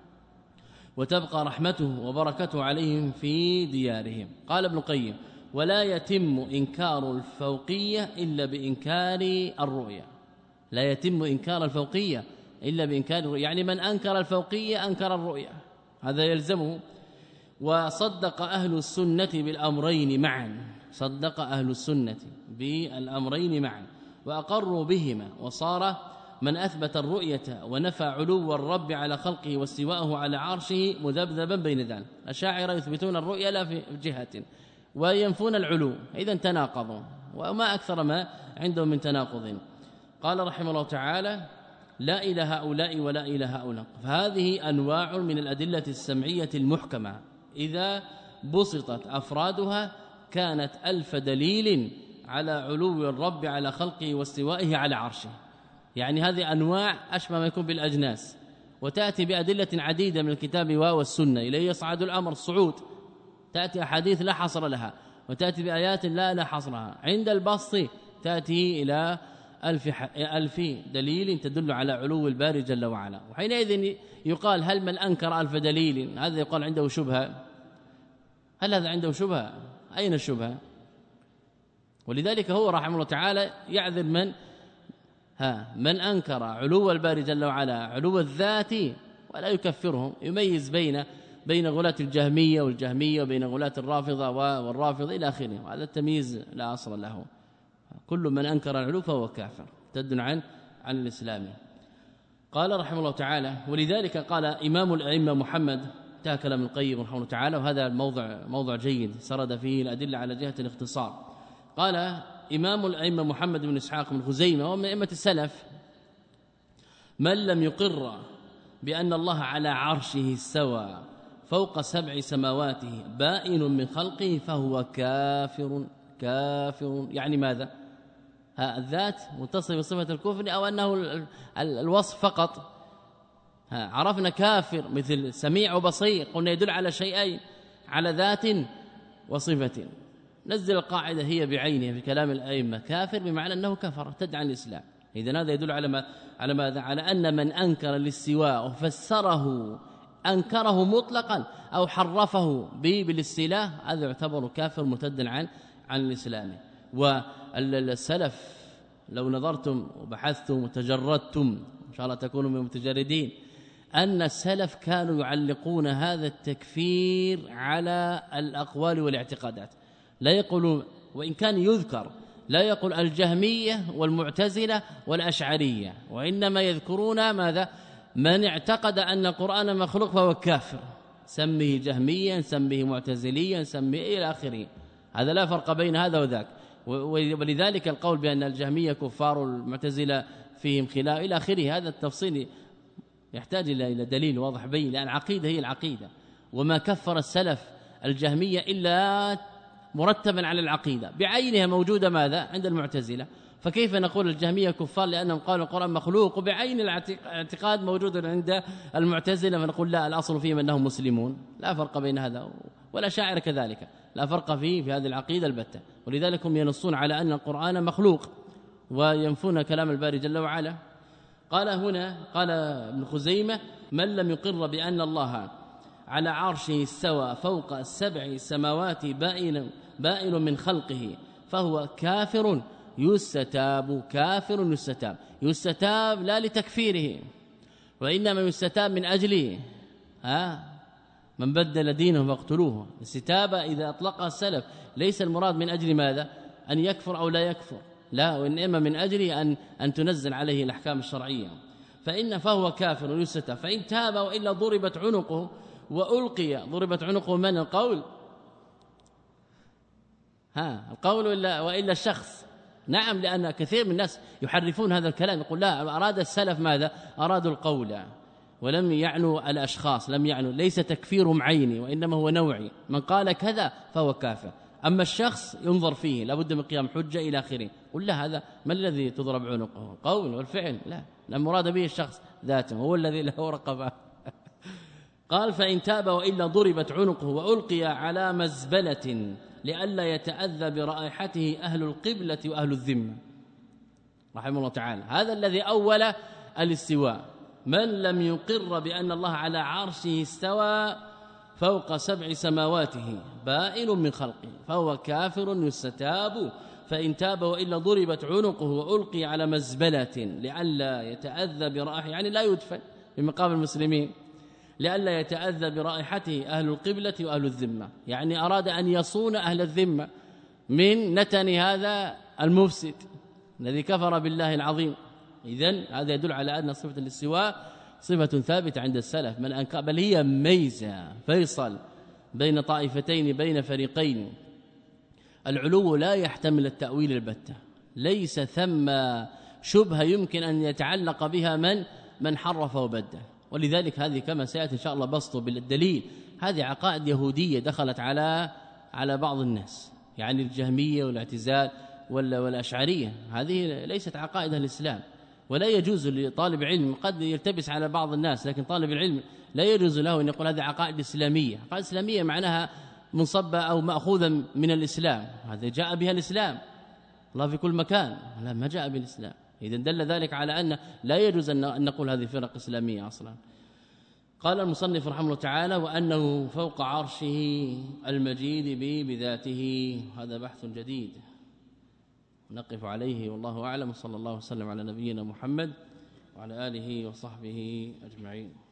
وتبقى رحمته وبركته عليهم في ديارهم. قال ابن القيم ولا يتم إنكار الفوقية إلا بإنكار الرؤية. لا يتم إنكار الفوقية إلا بإنكار الرؤية، يعني من أنكر الفوقية أنكر الرؤية، هذا يلزمه. وصدق أهل السنة بالأمرين معا، صدق أهل السنة بالأمرين معا وأقروا بهما، وصار من أثبت الرؤية ونفى علو الرب على خلقه واستواءه على عرشه مذبذبا بين ذلك. الأشاعرة يثبتون الرؤية لا في جهة وينفون العلو، إذا تناقضوا، وما أكثر ما عندهم من تناقض. قال رحمه الله تعالى لا إلى هؤلاء ولا إلى هؤلاء، فهذه أنواع من الأدلة السمعية المحكمة إذا بسطت أفرادها كانت ألف دليل على علو الرب على خلقه واستوائه على عرشه. يعني هذه أنواع أشبه ما يكون بالأجناس، وتأتي بأدلة عديدة من الكتاب والسنة إليه يصعد الأمر الصعود، تأتي أحاديث لا حصر لها، وتأتي بآيات لا لا حصر لها. عند البسط تأتي إلى ألف, ألف دليل تدل على علو الباري جل وعلا. وحينئذ يقال هل من أنكر ألف دليل هذا يقال عنده شبهة؟ هل هذا عنده شبهة؟ أين الشبهة؟ ولذلك هو رحمه الله تعالى يعذر من ها من أنكر علو الباري جل وعلا علو الذات ولا يكفرهم، يميز بين بين غلاة الجهمية والجهمية وبين غلاة الرافضة والرافضة إلى آخره. هذا التمييز لا أصل له. كل من أنكر العلو فهو كافر تدن عن عن الإسلام. قال رحمه الله تعالى ولذلك قال إمام الأئمة محمد، انتهى كلام القيم رحمه الله تعالى، وهذا الموضع موضع جيد سرد فيه الأدلة على جهة الاختصار. قال إمام الأئمة محمد بن إسحاق بن خزيمة ومن أئمة السلف من لم يقر بأن الله على عرشه استوى فوق سبع سماواته بائن من خلقه فهو كافر. كافر يعني ماذا؟ ها الذات متصف بصفة الكفر أو أنه الوصف فقط؟ ها عرفنا كافر مثل سميع وبصير، قلنا يدل على شيئين، على ذات وصفة. نزل القاعدة هي بعينها في كلام الأئمة، كافر بمعنى أنه كفر تدعى الإسلام. إذن هذا يدل على ما على ماذا؟ على أن من أنكر الاستواء وفسره أنكره مطلقا أو حرفه بالاستيلاء هذا يعتبر كافر مرتدا عن عن الإسلام. والسلف لو نظرتم وبحثتم وتجردتم إن شاء الله تكونوا من المتجردين أن السلف كانوا يعلقون هذا التكفير على الأقوال والاعتقادات، لا يقولون، وإن كان يذكر لا يقول الجهمية والمعتزلة والأشعرية، وإنما يذكرون ماذا؟ من اعتقد أن القرآن مخلوق فهو كافر، سميه جهميا سميه معتزليا سميه إلى آخره. هذا لا فرق بين هذا وذاك. ولذلك القول بأن الجهمية كفار المعتزلة فيهم خلاف إلى آخره، هذا التفصيل يحتاج إلى دليل واضح بين، لأن العقيدة هي العقيدة، وما كفر السلف الجهمية إلا مرتبا على العقيدة بعينها موجودة ماذا؟ عند المعتزلة. فكيف نقول الجهمية كفار لأنهم قالوا القرآن مخلوق وبعين الاعتقاد موجود عند المعتزلة، فنقول لا الأصل فيهم أنهم مسلمون؟ لا فرق بين هذا، ولا شاعر كذلك لا فرق فيه في هذه العقيدة البتة. ولذلك هم ينصون على أن القرآن مخلوق وينفون كلام الباري جل وعلا. قال هنا قال ابن خزيمة من لم يقر بأن الله على عرشه استوى فوق السبع سماوات بائن بائن من خلقه فهو كافر يستتاب. كافر يستتاب، يستتاب لا لتكفيره، وإنما يستتاب من أجله ها من بدل دينه فاقتلوه. الاستتابة إذا أطلقها السلف ليس المراد من أجل ماذا؟ أن يكفر أو لا يكفر، لا، وإنما من أجل أن أن تنزل عليه الأحكام الشرعية. فإن فهو كافر يستتاب، فإن تاب وإلا ضربت عنقه وألقي. ضربت عنقه من القول؟ ها القول ولا وإلا الشخص؟ نعم، لأن كثير من الناس يحرفون هذا الكلام، يقول لا، أراد السلف ماذا؟ أرادوا القول ولم يعنوا الأشخاص، لم يعنوا، ليس تكفيرهم عيني وإنما هو نوعي، من قال كذا فهو كافر. أما الشخص ينظر فيه، لابد من قيام حجة إلى آخره. قل لا، هذا ما الذي تضرب عنقه؟ قول والفعل؟ لا، المراد به الشخص ذاته، هو الذي له رقبة. قال فإن تاب وإلا ضربت عنقه وألقي على مزبلة لئلا يتأذى برائحته أهل القبلة وأهل الذمة. رحمه الله تعالى. هذا الذي أول الاستواء. من لم يقر بأن الله على عرشه استوى فوق سبع سماواته بائن من خلقه فهو كافر يستتاب. فإن تاب وإلا ضربت عنقه وألقي على مزبلة لئلا يتأذى برائحته، يعني لا يدفن في مقام المسلمين، لئلا يتأذى برائحته أهل القبلة وأهل الذمة، يعني أراد أن يصون أهل الذمة من نتن هذا المفسد الذي كفر بالله العظيم. إذن هذا يدل على أن صفة الاستواء صفة ثابتة عند السلف، من أنكر، بل هي ميزة فيصل بين طائفتين، بين فريقين. العلو لا يحتمل التأويل البتة، ليس ثم شبهة يمكن أن يتعلق بها من من حرف وبدل. ولذلك هذه كما سيأتي إن شاء الله بسطه بالدليل، هذه عقائد يهودية دخلت على على بعض الناس، يعني الجهمية والاعتزال والأشعرية، هذه ليست عقائد الإسلام. ولا يجوز لطالب علم، قد يلتبس على بعض الناس، لكن طالب العلم لا يجوز له أن يقول هذه عقائد إسلامية. عقائد إسلامية معناها منصبة أو مأخوذة من الإسلام، هذا جاء بها الإسلام، الله في كل مكان، لا ما جاء بالإسلام. إذن دل ذلك على أن لا يجوز أن نقول هذه فرق إسلامية أصلا. قال المصنف رحمه الله تعالى وأنه فوق عرشه المجيد به بذاته. هذا بحث جديد نقف عليه، والله أعلم. صلى الله وسلم على نبينا محمد وعلى آله وصحبه أجمعين.